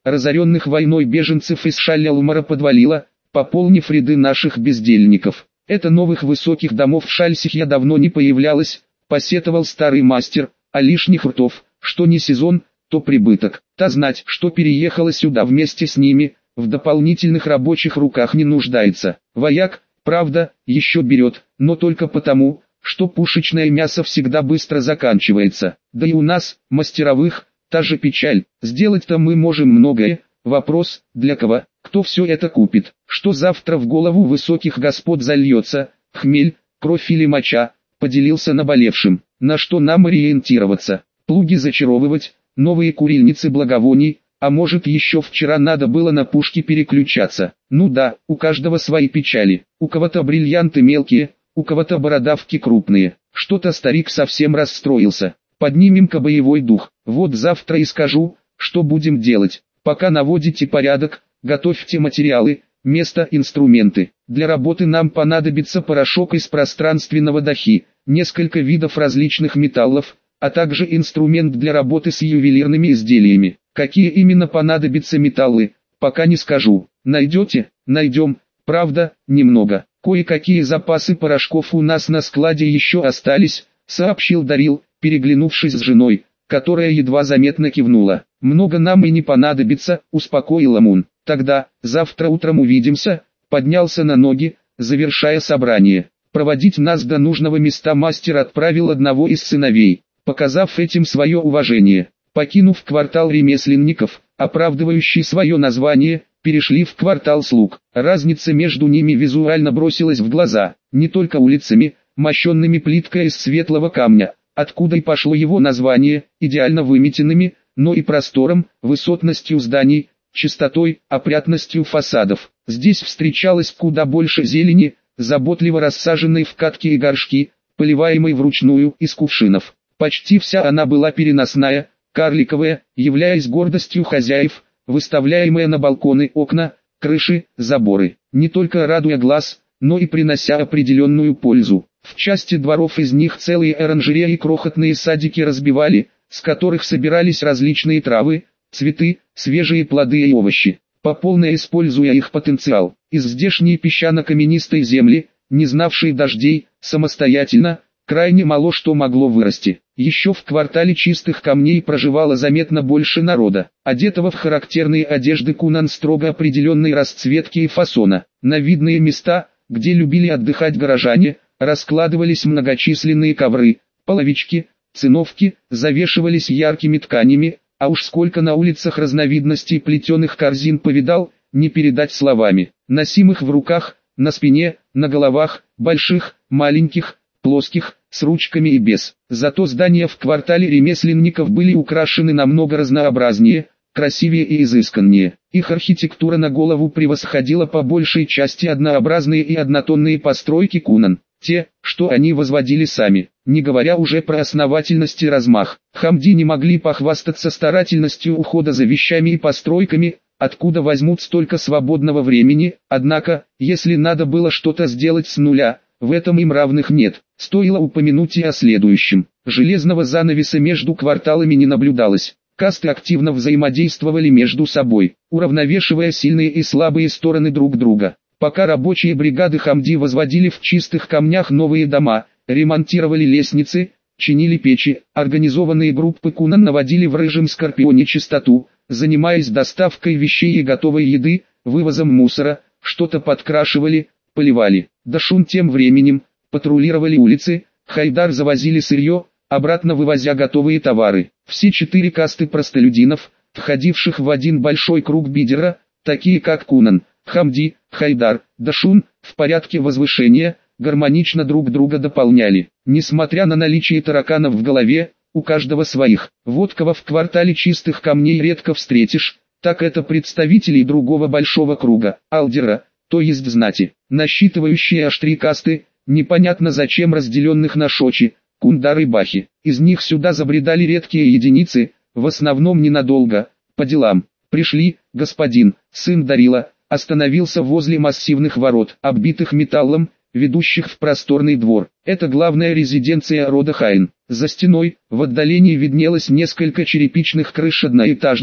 разоренных войной беженцев из Шаль-Алмара подвалило, пополнив ряды наших бездельников. Это новых высоких домов в Шальсихе давно не появлялось, посетовал старый мастер, а лишних ртов, что не сезон, то прибыток. Та знать, что переехала сюда вместе с ними, в дополнительных рабочих руках не нуждается. Вояк, правда, еще берет, но только потому, что пушечное мясо всегда быстро заканчивается. Да и у нас, мастеровых, та же печаль. Сделать-то мы можем многое, вопрос, для кого, кто все это купит. Что завтра в голову высоких господ зальется, хмель, кровь или моча, поделился наболевшим. На что нам ориентироваться? Плуги зачаровывать, новые курильницы благовоний, а может еще вчера надо было на пушки переключаться. Ну да, у каждого свои печали, у кого-то бриллианты мелкие, у кого-то бородавки крупные. Что-то старик совсем расстроился. Поднимем-ка боевой дух. Вот завтра и скажу, что будем делать. Пока наводите порядок, готовьте материалы, место, инструменты. Для работы нам понадобится порошок из пространственного дахи, несколько видов различных металлов, а также инструмент для работы с ювелирными изделиями. Какие именно понадобятся металлы, пока не скажу. Найдете? Найдем. Правда, немного. Кое-какие запасы порошков у нас на складе еще остались, сообщил Дарил, переглянувшись с женой, которая едва заметно кивнула. Много нам и не понадобится, успокоил Амун. Тогда, завтра утром увидимся, поднялся на ноги, завершая собрание. Проводить нас до нужного места мастер отправил одного из сыновей, показав этим свое уважение. Покинув квартал ремесленников, оправдывающий свое название, перешли в квартал слуг. Разница между ними визуально бросилась в глаза, не только улицами, мощенными плиткой из светлого камня, откуда и пошло его название, идеально выметенными, но и простором, высотностью зданий, чистотой, опрятностью фасадов. Здесь встречалось куда больше зелени, заботливо рассаженной в катки и горшки, поливаемой вручную из кувшинов. Почти вся она была переносная, карликовая, являясь гордостью хозяев, выставляемая на балконы, окна, крыши, заборы, не только радуя глаз, но и принося определенную пользу. В части дворов из них целые оранжереи и крохотные садики разбивали, с которых собирались различные травы, цветы, свежие плоды и овощи, пополно используя их потенциал. Из здешней песчано-каменистой земли, не знавшей дождей, самостоятельно, крайне мало что могло вырасти. Еще в квартале чистых камней проживало заметно больше народа, одетого в характерные одежды кунан строго определенной расцветки и фасона. На видные места, где любили отдыхать горожане, раскладывались многочисленные ковры, половички, циновки, завешивались яркими тканями, а уж сколько на улицах разновидностей плетеных корзин повидал, не передать словами. Носимых в руках, на спине, на головах, больших, маленьких, плоских, с ручками и без. Зато здания в квартале ремесленников были украшены намного разнообразнее, красивее и изысканнее. Их архитектура на голову превосходила по большей части однообразные и однотонные постройки кунан. Те, что они возводили сами, не говоря уже про основательность и размах. Хамди не могли похвастаться старательностью ухода за вещами и постройками, откуда возьмут столько свободного времени, однако, если надо было что-то сделать с нуля, в этом им равных нет. Стоило упомянуть и о следующем. Железного занавеса между кварталами не наблюдалось. Касты активно взаимодействовали между собой, уравновешивая сильные и слабые стороны друг друга. Пока рабочие бригады Хамди возводили в чистых камнях новые дома, ремонтировали лестницы, чинили печи, организованные группы кунан наводили в рыжем скорпионе чистоту, занимаясь доставкой вещей и готовой еды, вывозом мусора, что-то подкрашивали, поливали. Дашун тем временем патрулировали улицы, Хайдар завозили сырье, обратно вывозя готовые товары. Все 4 касты простолюдинов, входивших в один большой круг бидера, такие как кунан, Хамди, Хайдар, Дашун, в порядке возвышения, гармонично друг друга дополняли. Несмотря на наличие тараканов в голове, у каждого своих. Вот кого в квартале чистых камней редко встретишь, так это представителей другого большого круга, Алдера, то есть знати, насчитывающие аж 3 касты, непонятно зачем разделенных на шочи, кундар и бахи. Из них сюда забредали редкие единицы, в основном ненадолго, по делам. Пришли, господин, сын Дарила, остановился возле массивных ворот, оббитых металлом, ведущих в просторный двор. Это главная резиденция рода Хайн. За стеной, в отдалении виднелось несколько черепичных крыш одноэтажных,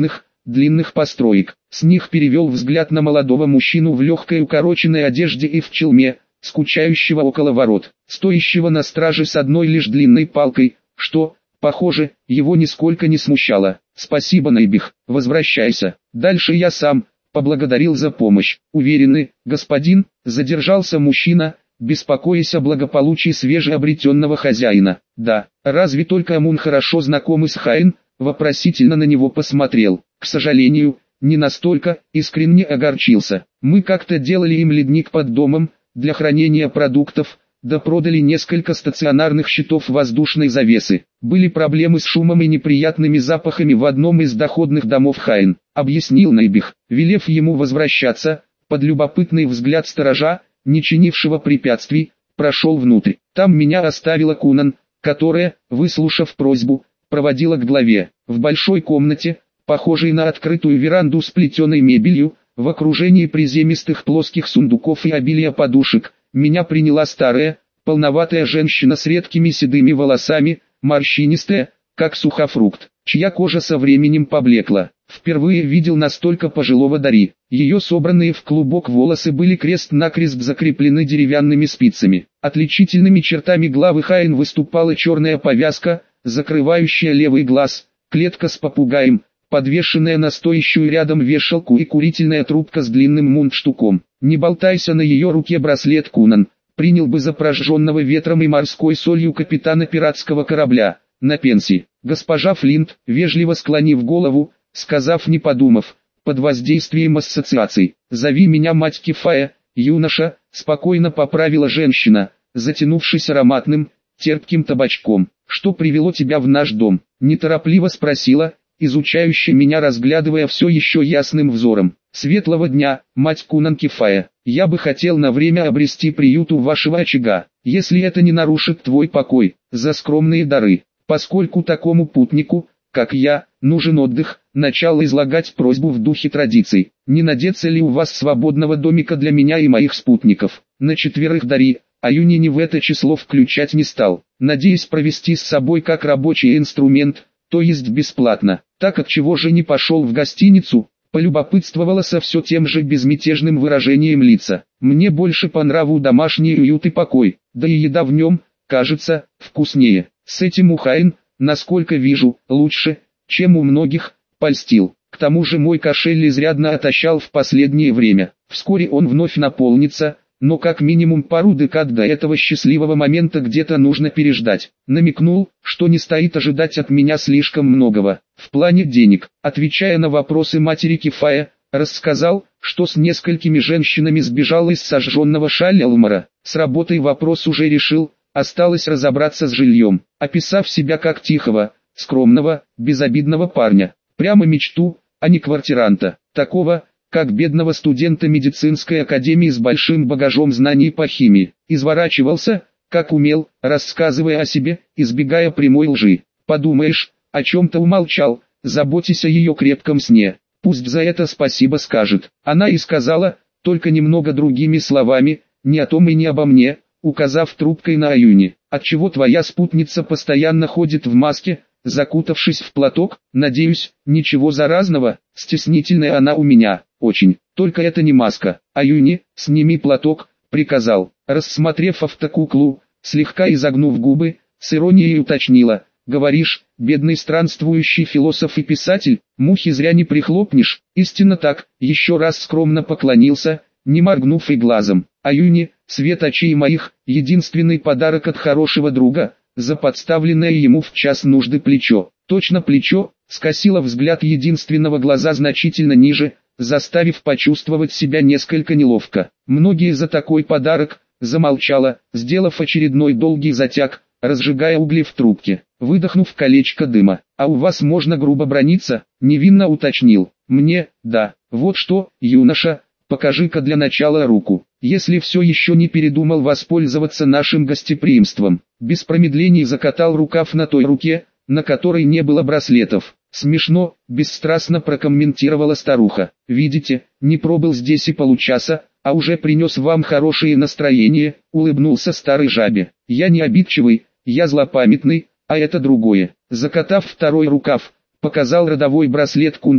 длинных построек. С них перевел взгляд на молодого мужчину в легкой укороченной одежде и в челме, скучающего около ворот, стоящего на страже с одной лишь длинной палкой, что, похоже, его нисколько не смущало. «Спасибо, Найбих, возвращайся, дальше я сам», — поблагодарил за помощь. «Уверены, господин», — задержался мужчина, беспокоясь о благополучии свежеобретенного хозяина. «Да, разве только Амун хорошо знакомый с Хайн?» — вопросительно на него посмотрел. «К сожалению, не настолько», — искренне огорчился. «Мы как-то делали им ледник под домом, для хранения продуктов, да продали несколько стационарных щитов воздушной завесы. Были проблемы с шумом и неприятными запахами в одном из доходных домов Хайн», — объяснил Найбих, велев ему возвращаться. Под любопытный взгляд сторожа, не чинившего препятствий, прошел внутрь. Там меня оставила Кунан, которая, выслушав просьбу, проводила к главе. В большой комнате, похожей на открытую веранду с плетеной мебелью, в окружении приземистых плоских сундуков и обилия подушек, меня приняла старая, полноватая женщина с редкими седыми волосами, морщинистая, как сухофрукт, чья кожа со временем поблекла. Впервые видел настолько пожилого Дари. Ее собранные в клубок волосы были крест-накрест закреплены деревянными спицами. Отличительными чертами главы Хайн выступала черная повязка, закрывающая левый глаз, клетка с попугаем, подвешенная на стоящую рядом вешалку и курительная трубка с длинным мундштуком. Не болтайся на ее руке браслет Кунан, принял бы за прожженного ветром и морской солью капитана пиратского корабля, на пенсии. Госпожа Флинт, вежливо склонив голову, сказав не подумав, под воздействием ассоциаций: «Зови меня мать Кефая, юноша», спокойно поправила женщина, затянувшись ароматным, терпким табачком. «Что привело тебя в наш дом?» неторопливо спросила, изучающая меня, разглядывая все еще ясным взором. «Светлого дня, мать Кунан Кефая. Я бы хотел на время обрести приют у вашего очага, если это не нарушит твой покой, за скромные дары, поскольку такому путнику, как я, нужен отдых». Начал излагать просьбу в духе традиций. «Не найдется ли у вас свободного домика для меня и моих спутников?» На 4 Дари, а Юни в это число включать не стал, надеясь провести с собой как рабочий инструмент, то есть бесплатно. «Так отчего же не пошел в гостиницу?» полюбопытствовала со все тем же безмятежным выражением лица. «Мне больше по нраву домашний уют и покой, да и еда в нем, кажется, вкуснее. С этим у Хайн, насколько вижу, лучше, чем у многих», польстил. «К тому же мой кошель изрядно отощал в последнее время. Вскоре он вновь наполнится, но как минимум пару декад до этого счастливого момента где-то нужно переждать». Намекнул, что не стоит ожидать от меня слишком многого в плане денег. Отвечая на вопросы матери Кефая, рассказал, что с несколькими женщинами сбежал из сожженного Шаль-Элмара. С работой вопрос уже решил, осталось разобраться с жильем. Описав себя как тихого, скромного, безобидного парня. Прямо мечту, а не квартиранта. Такого, как бедного студента медицинской академии с большим багажом знаний по химии. Изворачивался, как умел, рассказывая о себе, избегая прямой лжи. Подумаешь, о чем-то умолчал, заботясь о ее крепком сне. Пусть за это спасибо скажет. Она и сказала, только немного другими словами, не о том и не обо мне, указав трубкой на Аюни. «Отчего твоя спутница постоянно ходит в маске, закутавшись в платок? Надеюсь, ничего заразного?» «Стеснительная она у меня, очень. Только это не маска. Аюни, сними платок», приказал. Рассмотрев автокуклу, слегка изогнув губы, с иронией уточнила: «Говоришь, бедный странствующий философ и писатель, мухи зря не прихлопнешь». «Истинно так», еще раз скромно поклонился, не моргнув и глазом. «Аюни, свет очей моих, единственный подарок от хорошего друга», за подставленное ему в час нужды плечо. Точно плечо, скосила взгляд единственного глаза значительно ниже, заставив почувствовать себя несколько неловко. «Многие за такой подарок», замолчала, сделав очередной долгий затяг, разжигая угли в трубке, выдохнув колечко дыма. «А у вас можно грубо браниться?» невинно уточнил. «Мне, да. Вот что, юноша, покажи-ка для начала руку, если все еще не передумал воспользоваться нашим гостеприимством». Без промедлений закатал рукав на той руке, на которой не было браслетов. «Смешно», бесстрастно прокомментировала старуха. «Видите, не пробыл здесь и получаса, а уже принес вам хорошее настроение», улыбнулся старый жабе. «Я не обидчивый, я злопамятный, а это другое». Закатав второй рукав, показал родовой браслет Кундар,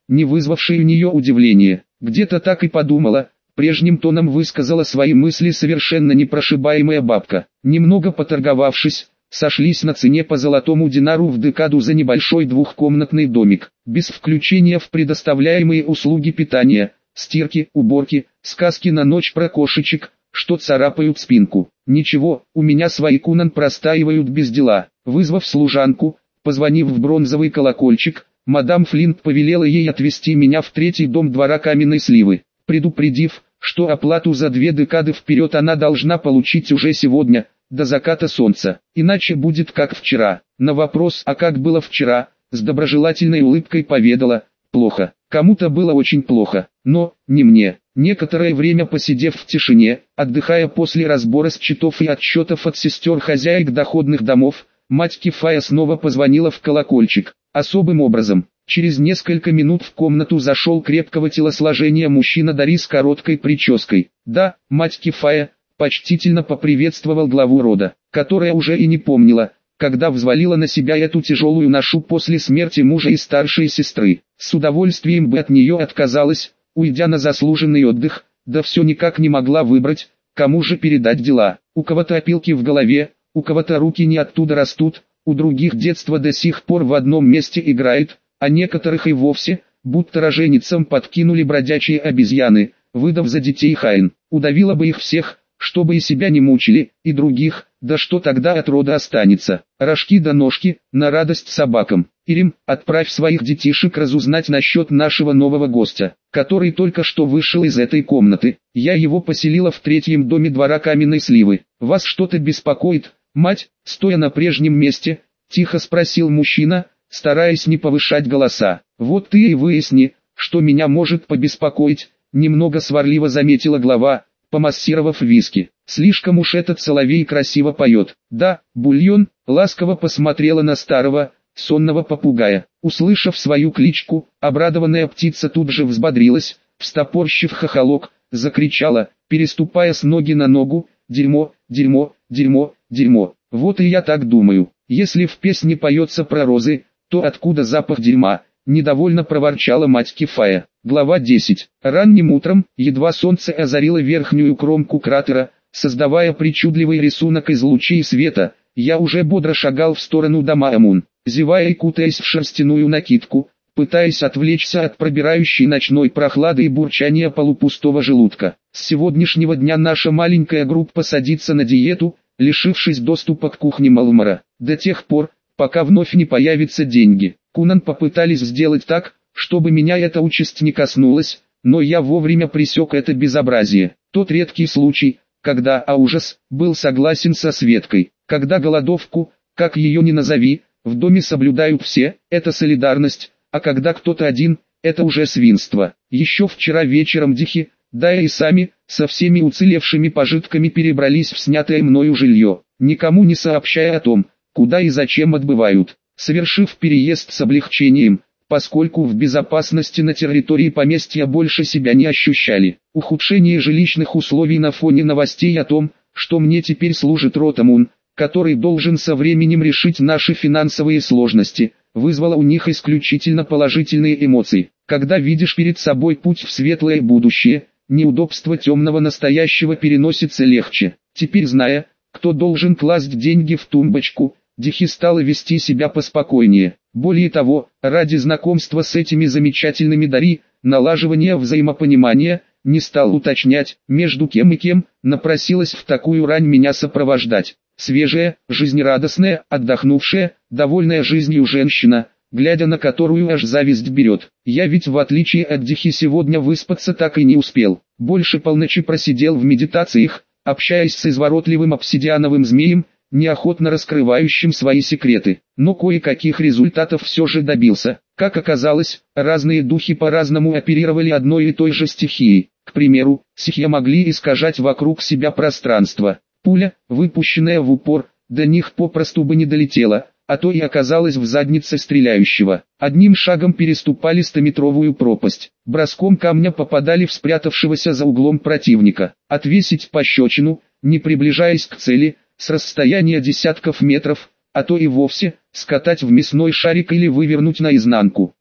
не вызвавшей у нее удивления. Где-то так и подумала, прежним тоном высказала свои мысли совершенно непрошибаемая бабка. Немного поторговавшись, сошлись на цене по золотому динару в декаду за небольшой двухкомнатный домик, без включения в предоставляемые услуги питания, стирки, уборки, сказки на ночь про кошечек, что царапают спинку. Ничего, у меня свои Кунан простаивают без дела. Вызвав служанку, позвонив в бронзовый колокольчик, мадам Флинт повелела ей отвезти меня в третий дом двора Каменной Сливы, предупредив, что оплату за 2 декады вперед она должна получить уже сегодня, до заката солнца, иначе будет как вчера. На вопрос «а как было вчера?» с доброжелательной улыбкой поведала: плохо. Кому-то было очень плохо, но не мне. Некоторое время посидев в тишине, отдыхая после разбора счетов и отчетов от сестер хозяек доходных домов, мать Кефая снова позвонила в колокольчик. Особым образом, через несколько минут в комнату зашел крепкого телосложения мужчина-дари с короткой прической. Да, мать Кефая, почтительно поприветствовал главу рода, которая уже и не помнила, когда взвалила на себя эту тяжелую ношу после смерти мужа и старшей сестры. С удовольствием бы от нее отказалась, уйдя на заслуженный отдых, да все никак не могла выбрать, кому же передать дела. У кого-то опилки в голове, у кого-то руки не оттуда растут, у других детство до сих пор в одном месте играет, а некоторых и вовсе, будто роженицам подкинули бродячие обезьяны, выдав за детей Хаин. Удавила бы их всех, чтобы и себя не мучили, и других, да что тогда от рода останется. Рожки да ножки, на радость собакам. Ирим, отправь своих детишек разузнать насчет нашего нового гостя, который только что вышел из этой комнаты. Я его поселила в третьем доме двора Каменной Сливы. Вас что-то беспокоит, мать? Стоя на прежнем месте, тихо спросил мужчина, стараясь не повышать голоса. Вот ты и выясни, что меня может побеспокоить, немного сварливо заметила глава, помассировав виски. Слишком уж этот соловей красиво поет. Да, бульон, ласково посмотрела на старого, сонного попугая. Услышав свою кличку, обрадованная птица тут же взбодрилась, встопорщив хохолок, закричала, переступая с ноги на ногу: дерьмо, дерьмо, дерьмо, дерьмо. Вот и я так думаю. Если в песне поется про розы, то откуда запах дерьма? Недовольно проворчала мать Кефая. Глава 10. Ранним утром, едва солнце озарило верхнюю кромку кратера, создавая причудливый рисунок из лучей света, я уже бодро шагал в сторону дома Амун, зевая и кутаясь в шерстяную накидку, пытаясь отвлечься от пробирающей ночной прохлады и бурчания полупустого желудка. С сегодняшнего дня наша маленькая группа садится на диету, лишившись доступа к кухне Малмара, до тех пор, пока вновь не появятся деньги. Кунан попытались сделать так, чтобы меня эта участь не коснулась, но я вовремя пресек это безобразие. Тот редкий случай, когда, ужас, был согласен со Светкой, когда голодовку, как ее ни назови, в доме соблюдают все, это солидарность, а когда кто-то один, это уже свинство. Еще вчера вечером Дихи, да и сами, со всеми уцелевшими пожитками перебрались в снятое мною жилье, никому не сообщая о том, куда и зачем отбывают, совершив переезд с облегчением, поскольку в безопасности на территории поместья больше себя не ощущали. Ухудшение жилищных условий на фоне новостей о том, что мне теперь служит род Амун, который должен со временем решить наши финансовые сложности, вызвало у них исключительно положительные эмоции. Когда видишь перед собой путь в светлое будущее, неудобства темного настоящего переносится легче. Теперь, зная, кто должен класть деньги в тумбочку, Дихи стала вести себя поспокойнее. Более того, ради знакомства с этими замечательными дари, налаживания взаимопонимания, не стал уточнять, между кем и кем, напросилась в такую рань меня сопровождать. Свежая, жизнерадостная, отдохнувшая, довольная жизнью женщина, глядя на которую аж зависть берет. Я ведь в отличие от Дихи сегодня выспаться так и не успел. Больше полночи просидел в медитациях, общаясь с изворотливым обсидиановым змеем, неохотно раскрывающим свои секреты, но кое-каких результатов все же добился. Как оказалось, разные духи по-разному оперировали одной и той же стихией. К примеру, сихья могли искажать вокруг себя пространство. Пуля, выпущенная в упор, до них попросту бы не долетела, а то и оказалась в заднице стреляющего. Одним шагом переступали 100-метровую пропасть, броском камня попадали в спрятавшегося за углом противника. Отвесить пощечину, не приближаясь к цели, с расстояния десятков метров, а то и вовсе, скатать в мясной шарик или вывернуть наизнанку.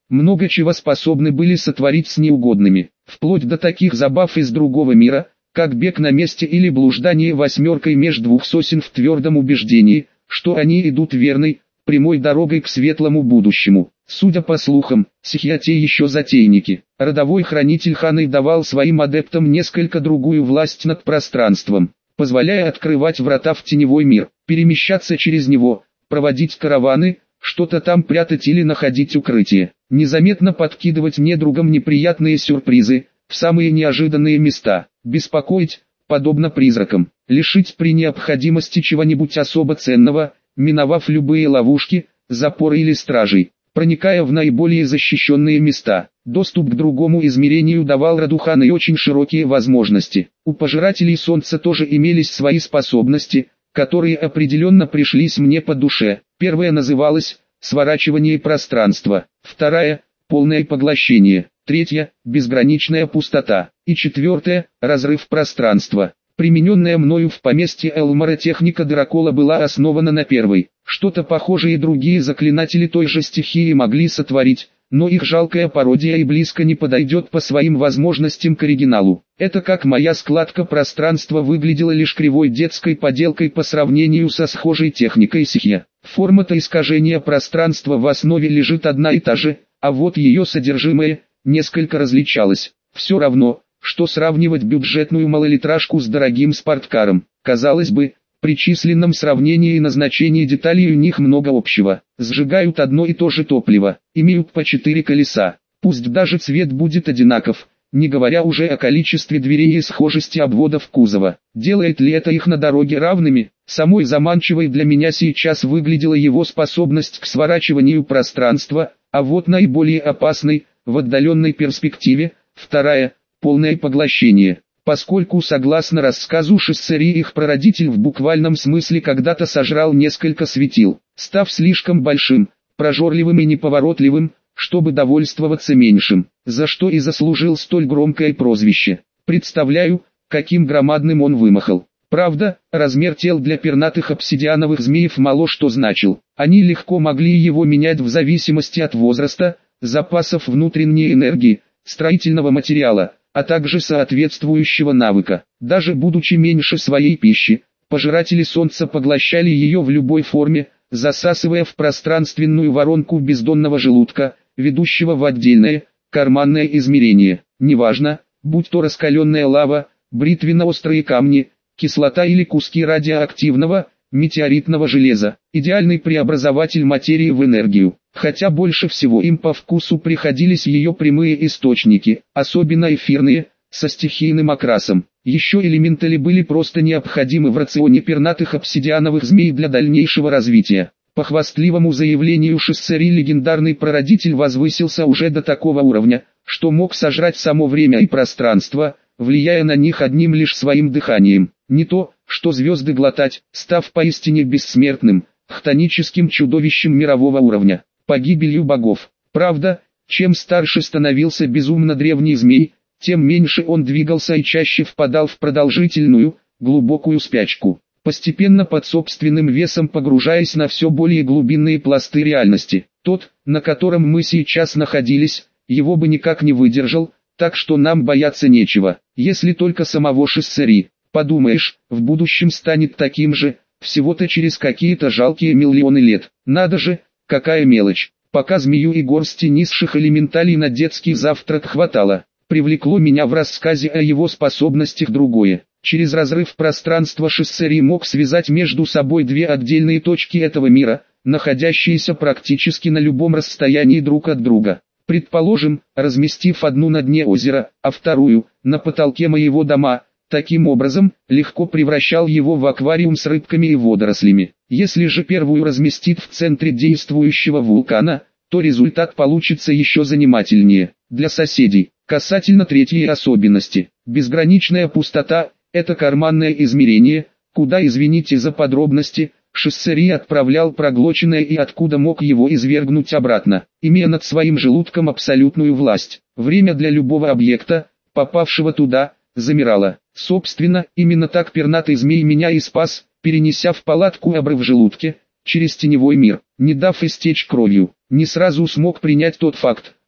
много чего способны были сотворить с неугодными, вплоть до таких забав из другого мира, как бег на месте или блуждание восьмеркой меж двух сосен в твердом убеждении, что они идут верной, прямой дорогой к светлому будущему. Судя по слухам, сихи те еще затейники. Родовой хранитель Ханы давал своим адептам несколько другую власть над пространством, позволяя открывать врата в теневой мир, перемещаться через него, проводить караваны, что-то там прятать или находить укрытие, незаметно подкидывать недругам неприятные сюрпризы, в самые неожиданные места, беспокоить, подобно призракам, лишить при необходимости чего-нибудь особо ценного, миновав любые ловушки, запоры или стражей, проникая в наиболее защищенные места. Доступ к другому измерению давал роду Ханы очень широкие возможности. У пожирателей солнца тоже имелись свои способности, которые определенно пришлись мне по душе. Первая называлась «сворачивание пространства», вторая – «полное поглощение», третья – «безграничная пустота» и четвертая – «разрыв пространства». Примененная мною в поместье Элмара техника Дракола была основана на первой. Что-то похожее другие заклинатели той же стихии могли сотворить, но их жалкая пародия и близко не подойдет по своим возможностям к оригиналу. Это как моя складка пространства выглядела лишь кривой детской поделкой по сравнению со схожей техникой Сихья. Форма-то искажения пространства в основе лежит одна и та же, а вот ее содержимое несколько различалось. Все равно, что сравнивать бюджетную малолитражку с дорогим спорткаром. Казалось бы, при численном сравнении и назначении деталей у них много общего. Сжигают одно и то же топливо, имеют по 4 колеса. Пусть даже цвет будет одинаков, не говоря уже о количестве дверей и схожести обводов кузова. Делает ли это их на дороге равными? Самой заманчивой для меня сейчас выглядела его способность к сворачиванию пространства, а вот наиболее опасной, в отдаленной перспективе, вторая – полное поглощение, поскольку согласно рассказу Шиссери их прародитель в буквальном смысле когда-то сожрал несколько светил, став слишком большим, прожорливым и неповоротливым, чтобы довольствоваться меньшим, за что и заслужил столь громкое прозвище. Представляю, каким громадным он вымахал. Правда, размер тел для пернатых обсидиановых змеев мало что значил, они легко могли его менять в зависимости от возраста, запасов внутренней энергии, строительного материала, а также соответствующего навыка. Даже будучи меньше своей пищи, пожиратели солнца поглощали ее в любой форме, засасывая в пространственную воронку бездонного желудка, ведущего в отдельное, карманное измерение. Неважно, будь то раскаленная лава, бритвенно-острые камни, кислота или куски радиоактивного, метеоритного железа. Идеальный преобразователь материи в энергию. Хотя больше всего им по вкусу приходились ее прямые источники, особенно эфирные, со стихийным окрасом. Еще элементали были просто необходимы в рационе пернатых обсидиановых змей для дальнейшего развития. По хвастливому заявлению Шиссери легендарный прародитель возвысился уже до такого уровня, что мог сожрать само время и пространство, влияя на них одним лишь своим дыханием. Не то, что звезды глотать, став поистине бессмертным, хтоническим чудовищем мирового уровня. Погибелью богов. Правда, чем старше становился безумно древний змей, тем меньше он двигался и чаще впадал в продолжительную, глубокую спячку, постепенно под собственным весом погружаясь на все более глубинные пласты реальности. Тот, на котором мы сейчас находились, его бы никак не выдержал, так что нам бояться нечего, если только самого Шиссери. Подумаешь, в будущем станет таким же, всего-то через какие-то жалкие миллионы лет. Надо же, какая мелочь. Пока змею и горсти низших элементалей на детский завтрак хватало, привлекло меня в рассказе о его способностях другое. Через разрыв пространства Шиссери мог связать между собой две отдельные точки этого мира, находящиеся практически на любом расстоянии друг от друга. Предположим, разместив одну на дне озера, а вторую – на потолке моего дома. Таким образом, легко превращал его в аквариум с рыбками и водорослями. Если же первую разместит в центре действующего вулкана, то результат получится еще занимательнее. Для соседей, касательно третьей особенности, безграничная пустота – это карманное измерение, куда, извините за подробности, Шиссери отправлял проглоченное и откуда мог его извергнуть обратно, имея над своим желудком абсолютную власть. Время для любого объекта, попавшего туда, замирало. Собственно, именно так пернатый змей меня и спас, перенеся в палатку обрыв в желудке, через теневой мир, не дав истечь кровью. Не сразу смог принять тот факт,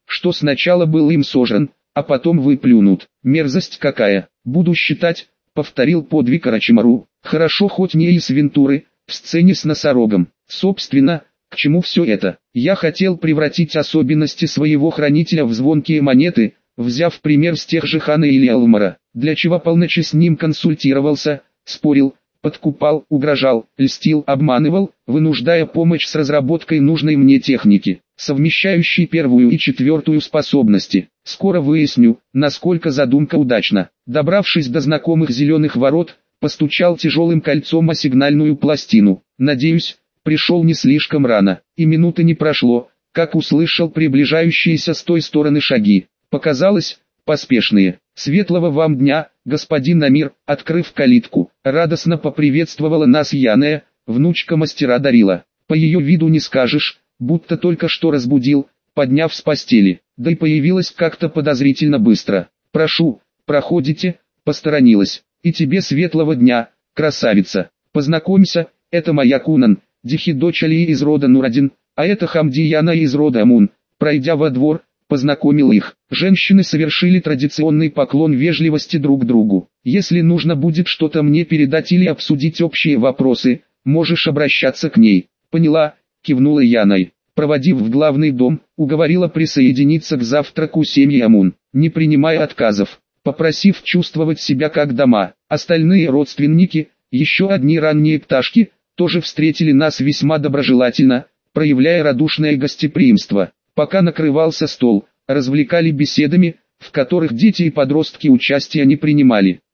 что сначала был им сожран, а потом выплюнут. Мерзость какая! Буду считать, повторил подвиг Орочимару. Хорошо хоть не из Вентуры, в сцене с носорогом. Собственно, к чему все это? Я хотел превратить особенности своего хранителя в звонкие монеты, взяв пример с тех же Хана или Алмара, для чего полночи с ним консультировался, спорил, подкупал, угрожал, льстил, обманывал, вынуждая помочь с разработкой нужной мне техники, совмещающей первую и четвертую способности. Скоро выясню, насколько задумка удачна. Добравшись до знакомых зеленых ворот, постучал тяжелым кольцом о сигнальную пластину. Надеюсь, пришел не слишком рано, и минуты не прошло, как услышал приближающиеся с той стороны шаги. Показалось, поспешные. «Светлого вам дня, господин Намир», открыв калитку, радостно поприветствовала нас Яная, внучка мастера Дарила. По ее виду не скажешь, будто только что разбудил, подняв с постели, да и появилась как-то подозрительно быстро. «Прошу, проходите», посторонилась. «И тебе светлого дня, красавица. Познакомься, это моя Кунан, Дихи дочь Али из рода Нурадин, а это Хамди Яна из рода Амун». Пройдя во двор, познакомил их. Женщины совершили традиционный поклон вежливости друг другу. «Если нужно будет что-то мне передать или обсудить общие вопросы, можешь обращаться к ней». «Поняла», кивнула Яной. Проводив в главный дом, уговорила присоединиться к завтраку семьи Амун, не принимая отказов, попросив чувствовать себя как дома. Остальные родственники, еще одни ранние пташки, тоже встретили нас весьма доброжелательно, проявляя радушное гостеприимство. Пока накрывался стол, развлекали беседами, в которых дети и подростки участия не принимали.